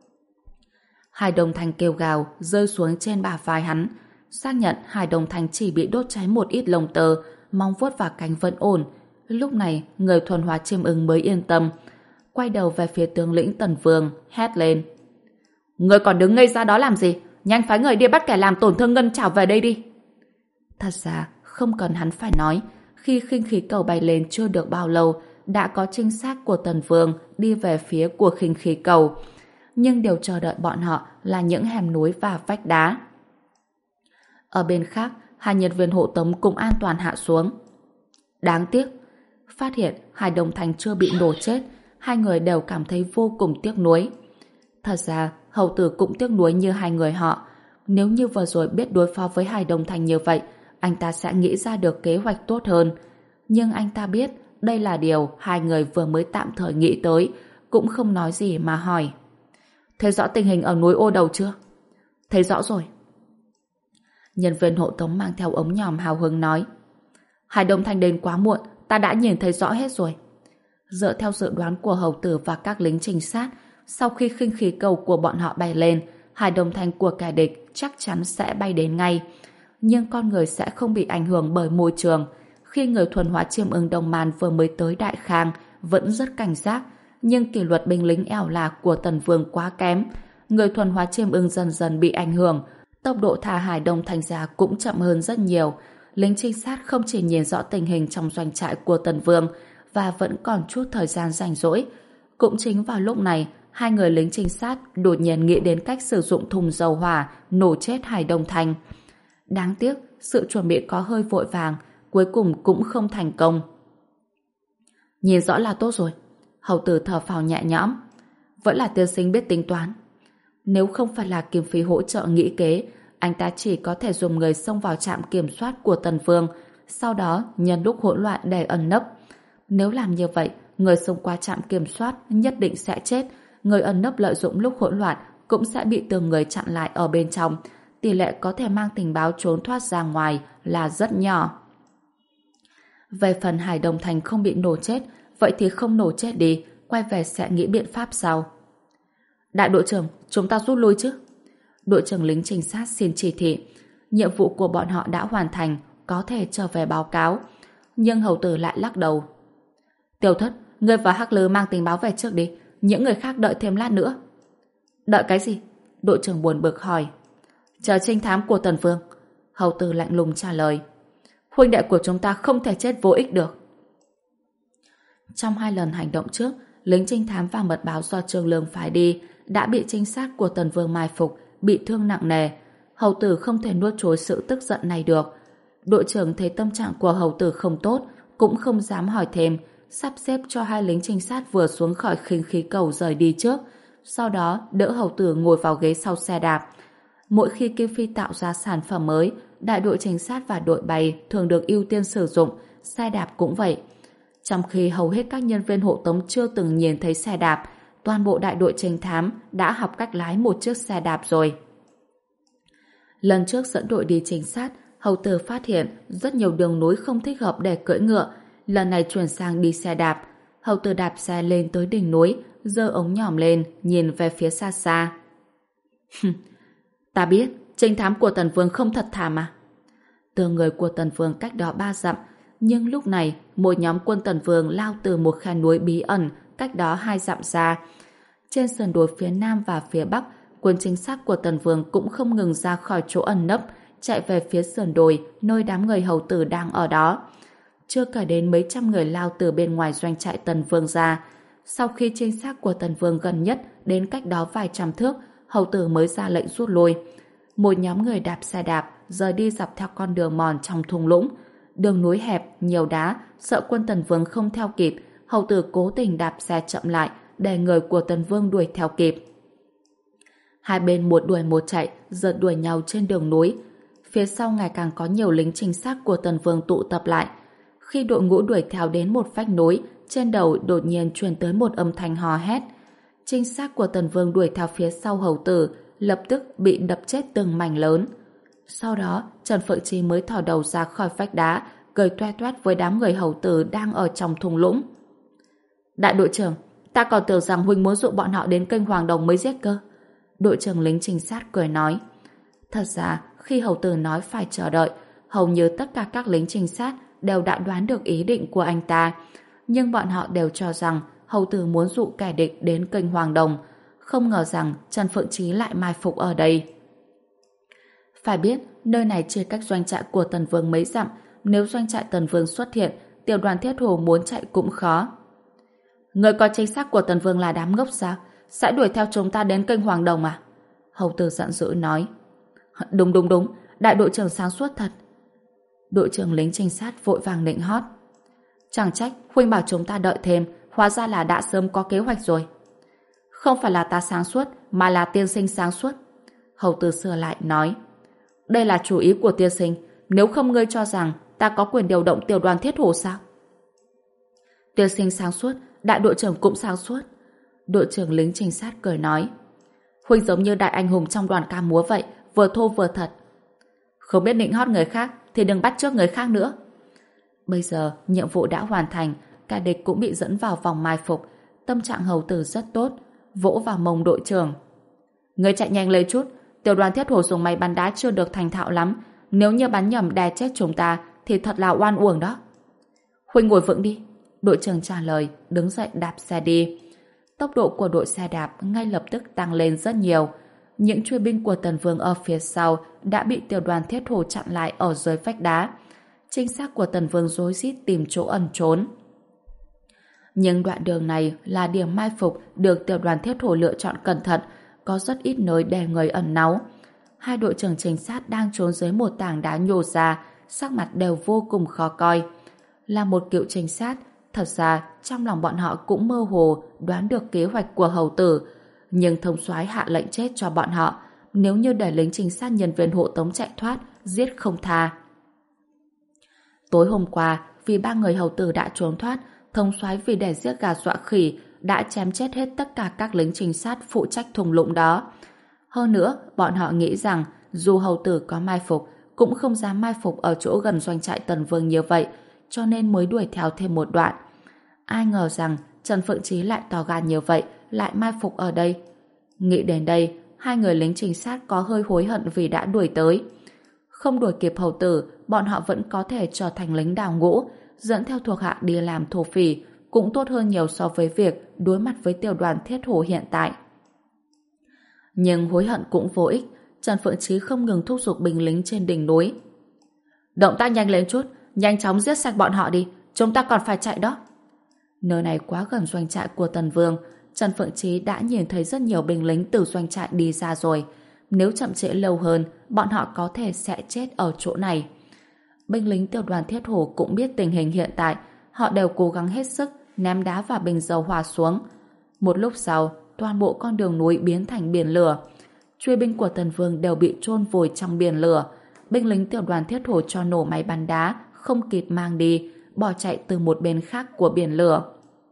Hải Đông Thành kêu gào, rơi xuống trên bả vai hắn. Xác nhận Hải Đông Thành chỉ bị đốt cháy một ít lông tơ, móng vuốt và cánh vẫn ổn. Lúc này, người thuần hóa chim ưng mới yên tâm. Quay đầu về phía tướng lĩnh Tần Vương, hét lên. Người còn đứng ngây ra đó làm gì? Nhanh phái người đi bắt kẻ làm tổn thương ngân chảo về đây đi. Thật ra, không cần hắn phải nói, khi khinh khí cầu bay lên chưa được bao lâu, đã có trinh sát của Tần Vương đi về phía của khinh khí cầu. Nhưng điều chờ đợi bọn họ là những hẻm núi và vách đá. Ở bên khác, hai nhân viên hộ tống cũng an toàn hạ xuống. Đáng tiếc, phát hiện Hải Đông Thành chưa bị nổ chết, hai người đều cảm thấy vô cùng tiếc nuối. Thật ra, hầu tử cũng tiếc nuối như hai người họ. Nếu như vừa rồi biết đối phó với Hải Đông Thành như vậy, anh ta sẽ nghĩ ra được kế hoạch tốt hơn. Nhưng anh ta biết đây là điều hai người vừa mới tạm thời nghĩ tới, cũng không nói gì mà hỏi. Thấy rõ tình hình ở núi Ô Đầu chưa? Thấy rõ rồi. Nhân viên hộ tống mang theo ống nhòm hào hứng nói. Hải Đông Thành đến quá muộn, ta đã nhìn thấy rõ hết rồi. Dựa theo dự đoán của hầu tử và các lính trinh sát, sau khi khinh khí cầu của bọn họ bay lên, Hải Đông Thành của kẻ địch chắc chắn sẽ bay đến ngay. Nhưng con người sẽ không bị ảnh hưởng bởi môi trường. Khi người thuần hóa chiêm ưng Đồng Man vừa mới tới Đại Khang, vẫn rất cảnh giác, nhưng kỷ luật binh lính ẻo là của Tần Vương quá kém. Người thuần hóa chiêm ưng dần dần bị ảnh hưởng, tốc độ thả Hải Đông Thành ra cũng chậm hơn rất nhiều. Lính trinh sát không chỉ nhìn rõ tình hình trong doanh trại của Tần Vương và vẫn còn chút thời gian rảnh rỗi. Cũng chính vào lúc này, hai người lính trinh sát đột nhiên nghĩ đến cách sử dụng thùng dầu hỏa nổ chết Hải Đông Thành. Đáng tiếc, sự chuẩn bị có hơi vội vàng, cuối cùng cũng không thành công. Nhìn rõ là tốt rồi. Hầu tử thở phào nhẹ nhõm. Vẫn là tiên sinh biết tính toán. Nếu không phải là Kim Phi hỗ trợ nghĩ kế, anh ta chỉ có thể dùng người xông vào trạm kiểm soát của Tần Vương, sau đó nhân lúc hỗn loạn để ẩn nấp. Nếu làm như vậy, người xông qua trạm kiểm soát nhất định sẽ chết, người ẩn nấp lợi dụng lúc hỗn loạn cũng sẽ bị từng người chặn lại ở bên trong. Tỷ lệ có thể mang tình báo trốn thoát ra ngoài là rất nhỏ. Về phần Hải Đông Thành không bị nổ chết, vậy thì không nổ chết đi, quay về sẽ nghĩ biện pháp sau. Đại đội trưởng, chúng ta rút lui chứ? Đội trưởng lính trinh sát xin chỉ thị. Nhiệm vụ của bọn họ đã hoàn thành, có thể trở về báo cáo. Nhưng hầu tử lại lắc đầu. Tiểu Thất, ngươi và Hắc Lư mang tình báo về trước đi, những người khác đợi thêm lát nữa. Đợi cái gì? Đội trưởng buồn bực hỏi. Chờ trinh thám của Tần Vương. Hầu tử lạnh lùng trả lời. Huynh đệ của chúng ta không thể chết vô ích được. Trong hai lần hành động trước, lính trinh thám và mật báo do Trương Lương phái đi đã bị trinh sát của Tần Vương mai phục, bị thương nặng nề. Hầu tử không thể nuốt trôi sự tức giận này được. Đội trưởng thấy tâm trạng của hầu tử không tốt, cũng không dám hỏi thêm, sắp xếp cho hai lính trinh sát vừa xuống khỏi khinh khí cầu rời đi trước, sau đó đỡ hầu tử ngồi vào ghế sau xe đạp. Mỗi khi Kim Phi tạo ra sản phẩm mới, đại đội trinh sát và đội bay thường được ưu tiên sử dụng, xe đạp cũng vậy. Trong khi hầu hết các nhân viên hộ tống chưa từng nhìn thấy xe đạp, toàn bộ đại đội trinh thám đã học cách lái một chiếc xe đạp rồi. Lần trước dẫn đội đi trinh sát, hầu tử phát hiện rất nhiều đường núi không thích hợp để cưỡi ngựa. Lần này chuyển sang đi xe đạp. Hầu tử đạp xe lên tới đỉnh núi, giơ ống nhòm lên, nhìn về phía xa xa. Ta biết, trinh thám của Tần Vương không thật thà mà. Tường người của Tần Vương cách đó ba dặm, nhưng lúc này một nhóm quân Tần Vương lao từ một khe núi bí ẩn cách đó hai dặm xa. Trên sườn đồi phía nam và phía bắc, quân trinh sát của Tần Vương cũng không ngừng ra khỏi chỗ ẩn nấp, chạy về phía sườn đồi nơi đám người hầu tử đang ở đó. Chưa kể đến mấy trăm người lao từ bên ngoài doanh trại Tần Vương ra. Sau khi trinh sát của Tần Vương gần nhất đến cách đó vài trăm thước, hầu tử mới ra lệnh rút lui. Một nhóm người đạp xe đạp rời đi dọc theo con đường mòn trong thung lũng. Đường núi hẹp, nhiều đá, sợ quân Tần Vương không theo kịp, hầu tử cố tình đạp xe chậm lại để người của Tần Vương đuổi theo kịp. Hai bên một đuổi một chạy, rượt đuổi nhau trên đường núi. Phía sau ngày càng có nhiều lính trinh sát của Tần Vương tụ tập lại. Khi đội ngũ đuổi theo đến một vách núi, trên đầu đột nhiên truyền tới một âm thanh hò hét. Trinh sát của Tần Vương đuổi theo phía sau hầu tử, lập tức bị đập chết từng mảnh lớn. Sau đó, Trần Phượng Chi mới thò đầu ra khỏi vách đá, cười toe toét với đám người hầu tử đang ở trong thung lũng. Đại đội trưởng, ta còn tưởng rằng huynh muốn dụ bọn họ đến kênh Hoàng Đồng mới giết cơ. Đội trưởng lính trinh sát cười nói. Thật ra, khi hầu tử nói phải chờ đợi, hầu như tất cả các lính trinh sát đều đã đoán được ý định của anh ta. Nhưng bọn họ đều cho rằng hầu tử muốn dụ kẻ địch đến kênh Hoàng Đồng. Không ngờ rằng Trần Phượng Chí lại mai phục ở đây. Phải biết, nơi này chia cách doanh trại của Tần Vương mấy dặm. Nếu doanh trại Tần Vương xuất hiện, tiểu đoàn thiết hồ muốn chạy cũng khó. Người coi trinh sát của Tần Vương là đám ngốc sao? Sẽ đuổi theo chúng ta đến kênh Hoàng Đồng à? Hầu tử giận dữ nói. Đúng đúng đúng, đại đội trưởng sáng suốt thật. Đội trưởng lính trinh sát vội vàng nịnh hót. Chẳng trách huynh bảo chúng ta đợi thêm, hóa ra là đã sớm có kế hoạch rồi. Không phải là ta sáng suốt, mà là tiên sinh sáng suốt. Hầu tử sửa lại nói. Đây là chủ ý của tiên sinh, nếu không ngươi cho rằng ta có quyền điều động tiểu đoàn thiết hổ sao? Tiên sinh sáng suốt, đại đội trưởng cũng sáng suốt. Đội trưởng lính trinh sát cười nói. Huynh giống như đại anh hùng trong đoàn ca múa vậy, vừa thô vừa thật. Không biết nịnh hót người khác thì đừng bắt chước người khác nữa. Bây giờ nhiệm vụ đã hoàn thành, cả địch cũng bị dẫn vào vòng mai phục. Tâm trạng hầu tử rất tốt, vỗ vào mông đội trưởng. Người chạy nhanh lên chút, tiểu đoàn thiết hổ dùng máy bắn đá chưa được thành thạo lắm, nếu như bắn nhầm đè chết chúng ta thì thật là oan uổng đó. Huynh ngồi vững đi. Đội trưởng trả lời, đứng dậy đạp xe đi. Tốc độ của đội xe đạp ngay lập tức tăng lên rất nhiều. Những truy binh của Tần Vương ở phía sau đã bị tiểu đoàn thiết hổ chặn lại ở dưới vách đá. Trinh sát của Tần Vương rối rít tìm chỗ ẩn trốn. Nhưng đoạn đường này là điểm mai phục được tiểu đoàn thiết hổ lựa chọn cẩn thận, có rất ít nơi để người ẩn náu. Hai đội trưởng trinh sát đang trốn dưới một tảng đá nhô ra, sắc mặt đều vô cùng khó coi. Là một cựu trinh sát, thật ra trong lòng bọn họ cũng mơ hồ đoán được kế hoạch của hầu tử, nhưng thống soái hạ lệnh chết cho bọn họ, nếu như để lính trinh sát nhân viên hộ tống chạy thoát, giết không tha. Tối hôm qua, vì ba người hầu tử đã trốn thoát, thống soái vì để giết gà dọa khỉ đã chém chết hết tất cả các lính trinh sát phụ trách thung lũng đó. Hơn nữa, bọn họ nghĩ rằng dù hầu tử có mai phục, cũng không dám mai phục ở chỗ gần doanh trại Tần Vương như vậy, cho nên mới đuổi theo thêm một đoạn. Ai ngờ rằng Trần Phượng Chí lại tỏ gan như vậy, lại mai phục ở đây. Nghĩ đến đây, hai người lính trinh sát có hơi hối hận vì đã đuổi tới. Không đuổi kịp hầu tử, bọn họ vẫn có thể trở thành lính đào ngũ, dẫn theo thuộc hạ đi làm thổ phỉ, cũng tốt hơn nhiều so với việc đối mặt với tiểu đoàn thiết hổ hiện tại. Nhưng hối hận cũng vô ích, Trần Phượng Chí không ngừng thúc giục binh lính trên đỉnh núi. Động tác nhanh lên chút, nhanh chóng giết sạch bọn họ đi, chúng ta còn phải chạy đó. Nơi này quá gần doanh trại của Tần Vương, Trần Phượng Chí đã nhìn thấy rất nhiều binh lính từ doanh trại đi ra rồi. Nếu chậm trễ lâu hơn, bọn họ có thể sẽ chết ở chỗ này. Binh lính tiểu đoàn thiết hổ cũng biết tình hình hiện tại, họ đều cố gắng hết sức ném đá và bình dầu hỏa xuống. Một lúc sau, toàn bộ con đường núi biến thành biển lửa. Truy binh của Tần Vương đều bị chôn vùi trong biển lửa. Binh lính tiểu đoàn thiết hổ cho nổ máy bắn đá, không kịp mang đi, bỏ chạy từ một bên khác của biển lửa.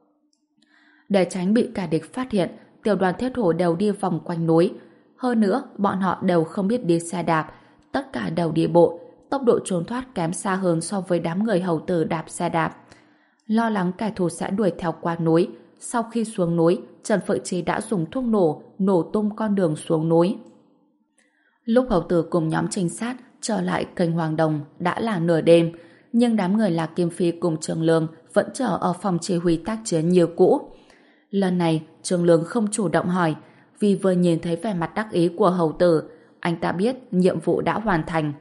Để tránh bị kẻ địch phát hiện, tiểu đoàn thiết hổ đều đi vòng quanh núi. Hơn nữa, bọn họ đều không biết đi xe đạp, tất cả đều đi bộ, tốc độ trốn thoát kém xa hơn so với đám người hầu tử đạp xe đạp. Lo lắng kẻ thù sẽ đuổi theo qua núi, sau khi xuống núi, Trần Phượng Chí đã dùng thuốc nổ, nổ tung con đường xuống núi. Lúc hầu tử cùng nhóm trinh sát trở lại kênh Hoàng Đồng đã là nửa đêm, nhưng đám người Lạc Kim Phi cùng Trường Lương vẫn chờ ở phòng chỉ huy tác chiến như cũ. Lần này, Trường Lương không chủ động hỏi, vì vừa nhìn thấy vẻ mặt đắc ý của hầu tử, anh ta biết nhiệm vụ đã hoàn thành.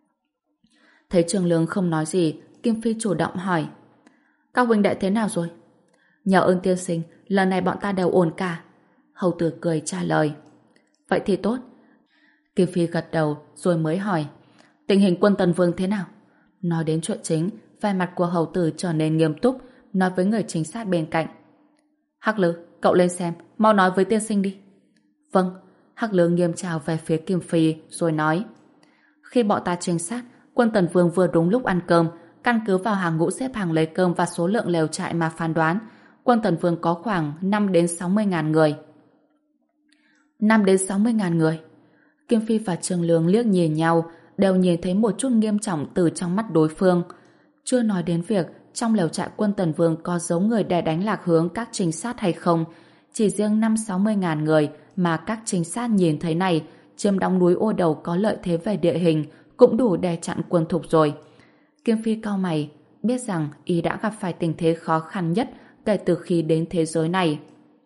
Thấy Trường Lương không nói gì, Kim Phi chủ động hỏi, các huynh đệ thế nào rồi? Nhờ ơn tiên sinh, lần này bọn ta đều ổn cả. Hầu tử cười trả lời. Vậy thì tốt. Kim Phi gật đầu rồi mới hỏi, tình hình quân Tần Vương thế nào? Nói đến chuyện chính, vẻ mặt của hầu tử trở nên nghiêm túc, nói với người chính sát bên cạnh. Hắc Lư, cậu lên xem, mau nói với tiên sinh đi. Vâng. Hắc Lư nghiêm chào về phía Kim Phi rồi nói, khi bọn ta trinh sát, quân Tần Vương vừa đúng lúc ăn cơm, căn cứ vào hàng ngũ xếp hàng lấy cơm và số lượng lều trại mà phán đoán, quân Tần Vương có khoảng năm đến sáu mươi ngàn người. năm đến sáu mươi ngàn người. Kim Phi và Trường Lương liếc nhìn nhau, đều nhìn thấy một chút nghiêm trọng từ trong mắt đối phương. Chưa nói đến việc trong lều trại quân Tần Vương có giấu người để đánh lạc hướng các trinh sát hay không, chỉ riêng năm sáu mươi ngàn người mà các trinh sát nhìn thấy này, chiếm đóng núi Ô Đầu có lợi thế về địa hình cũng đủ để chặn quân thục rồi. Kim Phi cau mày, biết rằng y đã gặp phải tình thế khó khăn nhất kể từ khi đến thế giới này.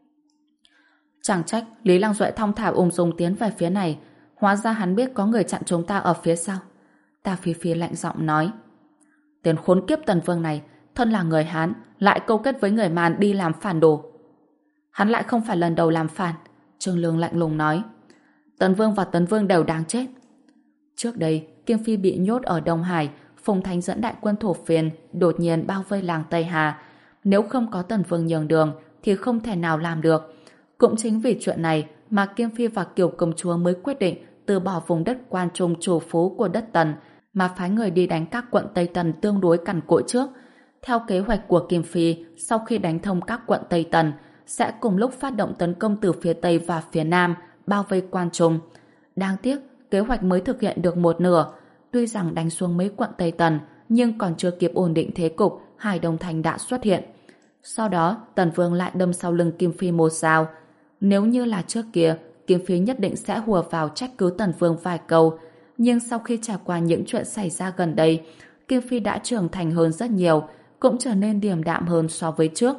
Chẳng trách Lý Lăng Duệ thong thả ung dung tiến về phía này, hóa ra hắn biết có người chặn chúng ta ở phía sau. Ta Phi Phi lạnh giọng nói, tên khốn kiếp Tần Vương này, thân là người Hán, lại câu kết với người Màn đi làm phản đồ. Hắn lại không phải lần đầu làm phản. Trường Lương lạnh lùng nói, Tần Vương và Tần Vương đều đáng chết. Trước đây, Kim Phi bị nhốt ở Đông Hải, Phùng Thánh dẫn đại quân thổ phiên đột nhiên bao vây làng Tây Hà. Nếu không có Tần Vương nhường đường thì không thể nào làm được. Cũng chính vì chuyện này mà Kim Phi và Kiều Công Chúa mới quyết định từ bỏ vùng đất quan trung chủ phú của đất Tần mà phái người đi đánh các quận Tây Tần tương đối cằn cỗi trước. Theo kế hoạch của Kim Phi, sau khi đánh thông các quận Tây Tần, sẽ cùng lúc phát động tấn công từ phía Tây và phía Nam, bao vây quan trung. Đáng tiếc, kế hoạch mới thực hiện được một nửa. Tuy rằng đánh xuống mấy quận Tây Tần, nhưng còn chưa kịp ổn định thế cục, Hải Đông Thành đã xuất hiện. Sau đó, Tần Vương lại đâm sau lưng Kim Phi một dao. Nếu như là trước kia, Kim Phi nhất định sẽ hùa vào trách cứ Tần Vương vài câu. Nhưng sau khi trải qua những chuyện xảy ra gần đây, Kim Phi đã trưởng thành hơn rất nhiều, cũng trở nên điềm đạm hơn so với trước.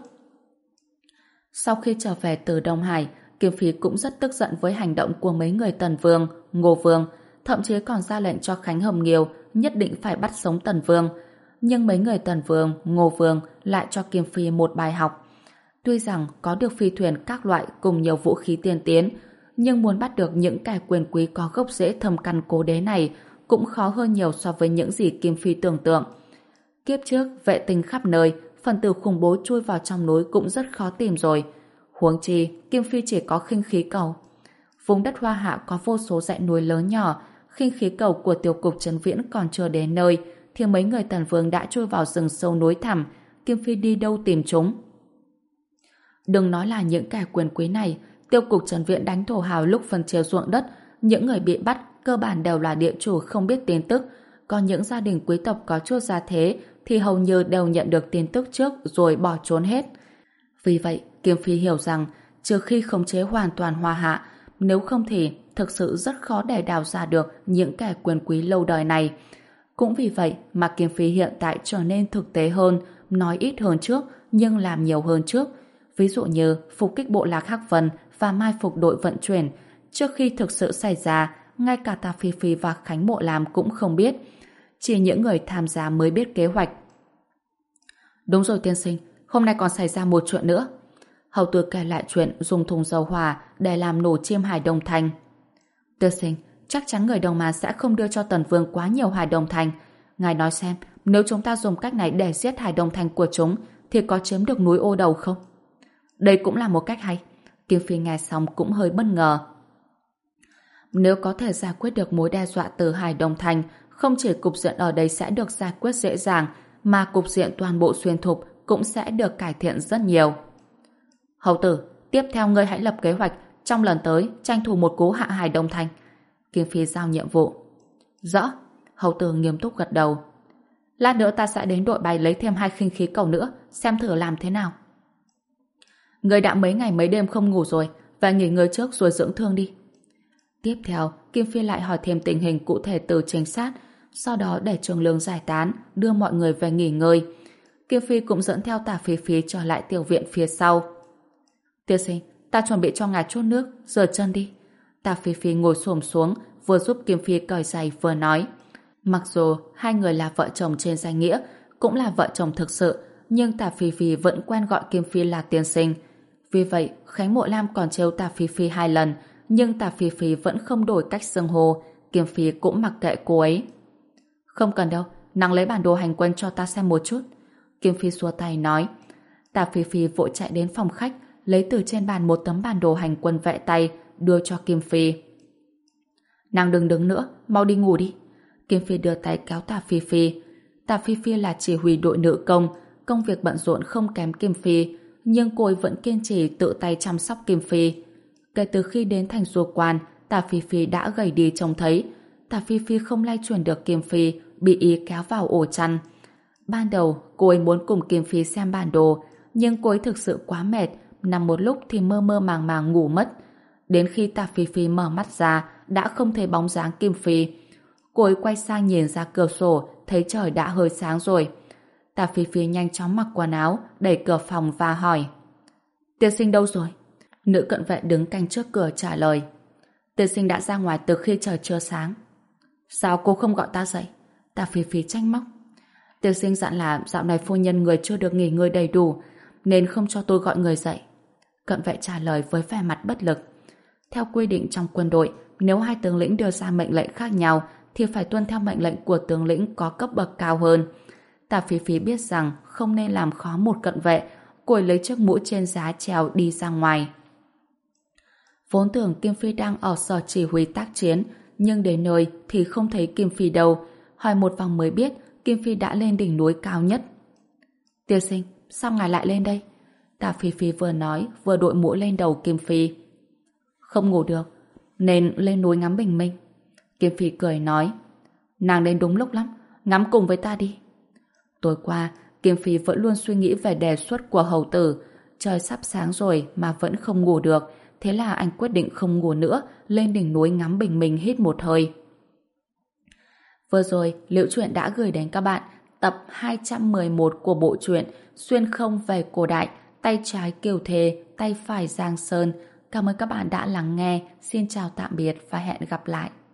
Sau khi trở về từ Đông Hải, Kim Phi cũng rất tức giận với hành động của mấy người Tần Vương, Ngô Vương, thậm chí còn ra lệnh cho Khánh Hồng Nghiêu nhất định phải bắt sống Tần Vương. Nhưng mấy người Tần Vương, Ngô Vương lại cho Kim Phi một bài học. Tuy rằng có được phi thuyền các loại cùng nhiều vũ khí tiên tiến, nhưng muốn bắt được những kẻ quyền quý có gốc rễ thâm căn cố đế này cũng khó hơn nhiều so với những gì Kim Phi tưởng tượng. Kiếp trước, vệ tinh khắp nơi, phần tử khủng bố chui vào trong núi cũng rất khó tìm rồi. Huống chi, Kim Phi chỉ có khinh khí cầu. Vùng đất Hoa Hạ có vô số dãy núi lớn nhỏ, khinh khí cầu của tiểu cục Trấn Viễn còn chưa đến nơi, thì mấy người Tần Vương đã chui vào rừng sâu núi thẳm, Kim Phi đi đâu tìm chúng? Đừng nói là những kẻ quyền quý này, tiêu cục Trấn Viễn đánh thổ hào lúc phân chia ruộng đất, những người bị bắt cơ bản đều là địa chủ không biết tin tức, còn những gia đình quý tộc có chút gia thế thì hầu như đều nhận được tin tức trước rồi bỏ trốn hết. Vì vậy, Kim Phi hiểu rằng trừ khi khống chế hoàn toàn Hoa Hạ, nếu không thì thực sự rất khó để đào ra được những kẻ quyền quý lâu đời này. Cũng vì vậy mà Kim Phi hiện tại trở nên thực tế hơn, nói ít hơn trước, nhưng làm nhiều hơn trước. Ví dụ như phục kích bộ lạc Hắc Vân và mai phục đội vận chuyển. Trước khi thực sự xảy ra, ngay cả Tà Phi Phi và Khánh Mộ Lam cũng không biết. Chỉ những người tham gia mới biết kế hoạch. Đúng rồi tiên sinh, hôm nay còn xảy ra một chuyện nữa. Hầu tử kể lại chuyện dùng thùng dầu hỏa để làm nổ chim hải đồng thành. Tiên sinh, chắc chắn người Đồng Man sẽ không đưa cho Tần Vương quá nhiều hải đồng thành. Ngài nói xem, nếu chúng ta dùng cách này để giết hải đồng thành của chúng, thì có chiếm được núi Ô Đầu không? Đây cũng là một cách hay. Kim Phi nghe xong cũng hơi bất ngờ. Nếu có thể giải quyết được mối đe dọa từ hải đồng thành, không chỉ cục diện ở đây sẽ được giải quyết dễ dàng, mà cục diện toàn bộ xuyên thục cũng sẽ được cải thiện rất nhiều. Hầu tử, tiếp theo ngươi hãy lập kế hoạch trong lần tới tranh thủ một cú hạ hải đồng thành. Kim Phi giao nhiệm vụ. Rõ. Hầu tử nghiêm túc gật đầu. Lát nữa ta sẽ đến đội bay lấy thêm hai khinh khí cầu nữa, xem thử làm thế nào. Ngươi đã mấy ngày mấy đêm không ngủ rồi, và nghỉ ngơi trước rồi dưỡng thương đi. Tiếp theo, Kim Phi lại hỏi thêm tình hình cụ thể từ chính sát, sau đó để Trường Lương giải tán, đưa mọi người về nghỉ ngơi. Kim Phi cũng dẫn theo Tả Phi Phi trở lại tiểu viện phía sau. Tiên sinh, ta chuẩn bị cho ngài chút nước, rửa chân đi. Tả Phi Phi ngồi xổm xuống, vừa giúp Kim Phi cởi giày vừa nói. Mặc dù hai người là vợ chồng trên danh nghĩa, cũng là vợ chồng thực sự, nhưng Tả Phi Phi vẫn quen gọi Kim Phi là tiên sinh. Vì vậy, Khánh Mộ Lam còn trêu Tả Phi Phi hai lần, nhưng Tả Phi Phi vẫn không đổi cách xưng hô. Kim Phi cũng mặc kệ cô ấy. Không cần đâu, nàng lấy bản đồ hành quân cho ta xem một chút. Kim Phi xua tay nói. Tả Phi Phi vội chạy đến phòng khách, lấy từ trên bàn một tấm bản đồ hành quân vẽ tay, đưa cho Kim Phi. Nàng đừng đứng nữa, mau đi ngủ đi. Kim Phi đưa tay kéo Tả Phi Phi. Tả Phi Phi là chỉ huy đội nữ công, công việc bận rộn không kém Kim Phi, nhưng cô ấy vẫn kiên trì tự tay chăm sóc Kim Phi. Kể từ khi đến thành Du Quan, Tả Phi Phi đã gầy đi trông thấy. Tả Phi Phi không lay chuyển được Kim Phi, bị ý kéo vào ổ chăn. Ban đầu, cô ấy muốn cùng Kim Phi xem bản đồ, nhưng cô ấy thực sự quá mệt, nằm một lúc thì mơ mơ màng màng ngủ mất. Đến khi Tả Phi Phi mở mắt ra, đã không thấy bóng dáng Kim Phi. Cô ấy quay sang nhìn ra cửa sổ, thấy trời đã hơi sáng rồi. Tả Phi Phi nhanh chóng mặc quần áo, đẩy cửa phòng và hỏi. Tiên sinh đâu rồi? Nữ cận vệ đứng canh trước cửa trả lời. Tiên sinh đã ra ngoài từ khi trời chưa sáng. Sao cô không gọi ta dậy? Tả Phi Phi trách móc. Tiên sinh dặn là dạo này phu nhân người chưa được nghỉ ngơi đầy đủ, nên không cho tôi gọi người dậy. Cận vệ trả lời với vẻ mặt bất lực. Theo quy định trong quân đội, nếu hai tướng lĩnh đưa ra mệnh lệnh khác nhau thì phải tuân theo mệnh lệnh của tướng lĩnh có cấp bậc cao hơn. Tả Phi Phi biết rằng không nên làm khó một cận vệ, cô ấy lấy chiếc mũ trên giá treo đi ra ngoài. Vốn tưởng Kim Phi đang ở sở chỉ huy tác chiến, nhưng đến nơi thì không thấy Kim Phi đâu. Hỏi một vòng mới biết Kim Phi đã lên đỉnh núi cao nhất. Tiên sinh, sao ngài lại lên đây? Tả Phi Phi vừa nói vừa đội mũ lên đầu Kim Phi. Không ngủ được, nên lên núi ngắm bình minh. Kim Phi cười nói. Nàng đến đúng lúc lắm, ngắm cùng với ta đi. Tối qua, Kim Phi vẫn luôn suy nghĩ về đề xuất của hầu tử. Trời sắp sáng rồi mà vẫn không ngủ được, thế là anh quyết định không ngủ nữa, lên đỉnh núi ngắm bình minh hít một hơi. Vừa rồi, Liễu Chuyện đã gửi đến các bạn tập hai trăm mười một của bộ truyện Xuyên không về cổ đại, tay trái Kiều Thề, tay phải Giang Sơn. Cảm ơn các bạn đã lắng nghe. Xin chào tạm biệt và hẹn gặp lại.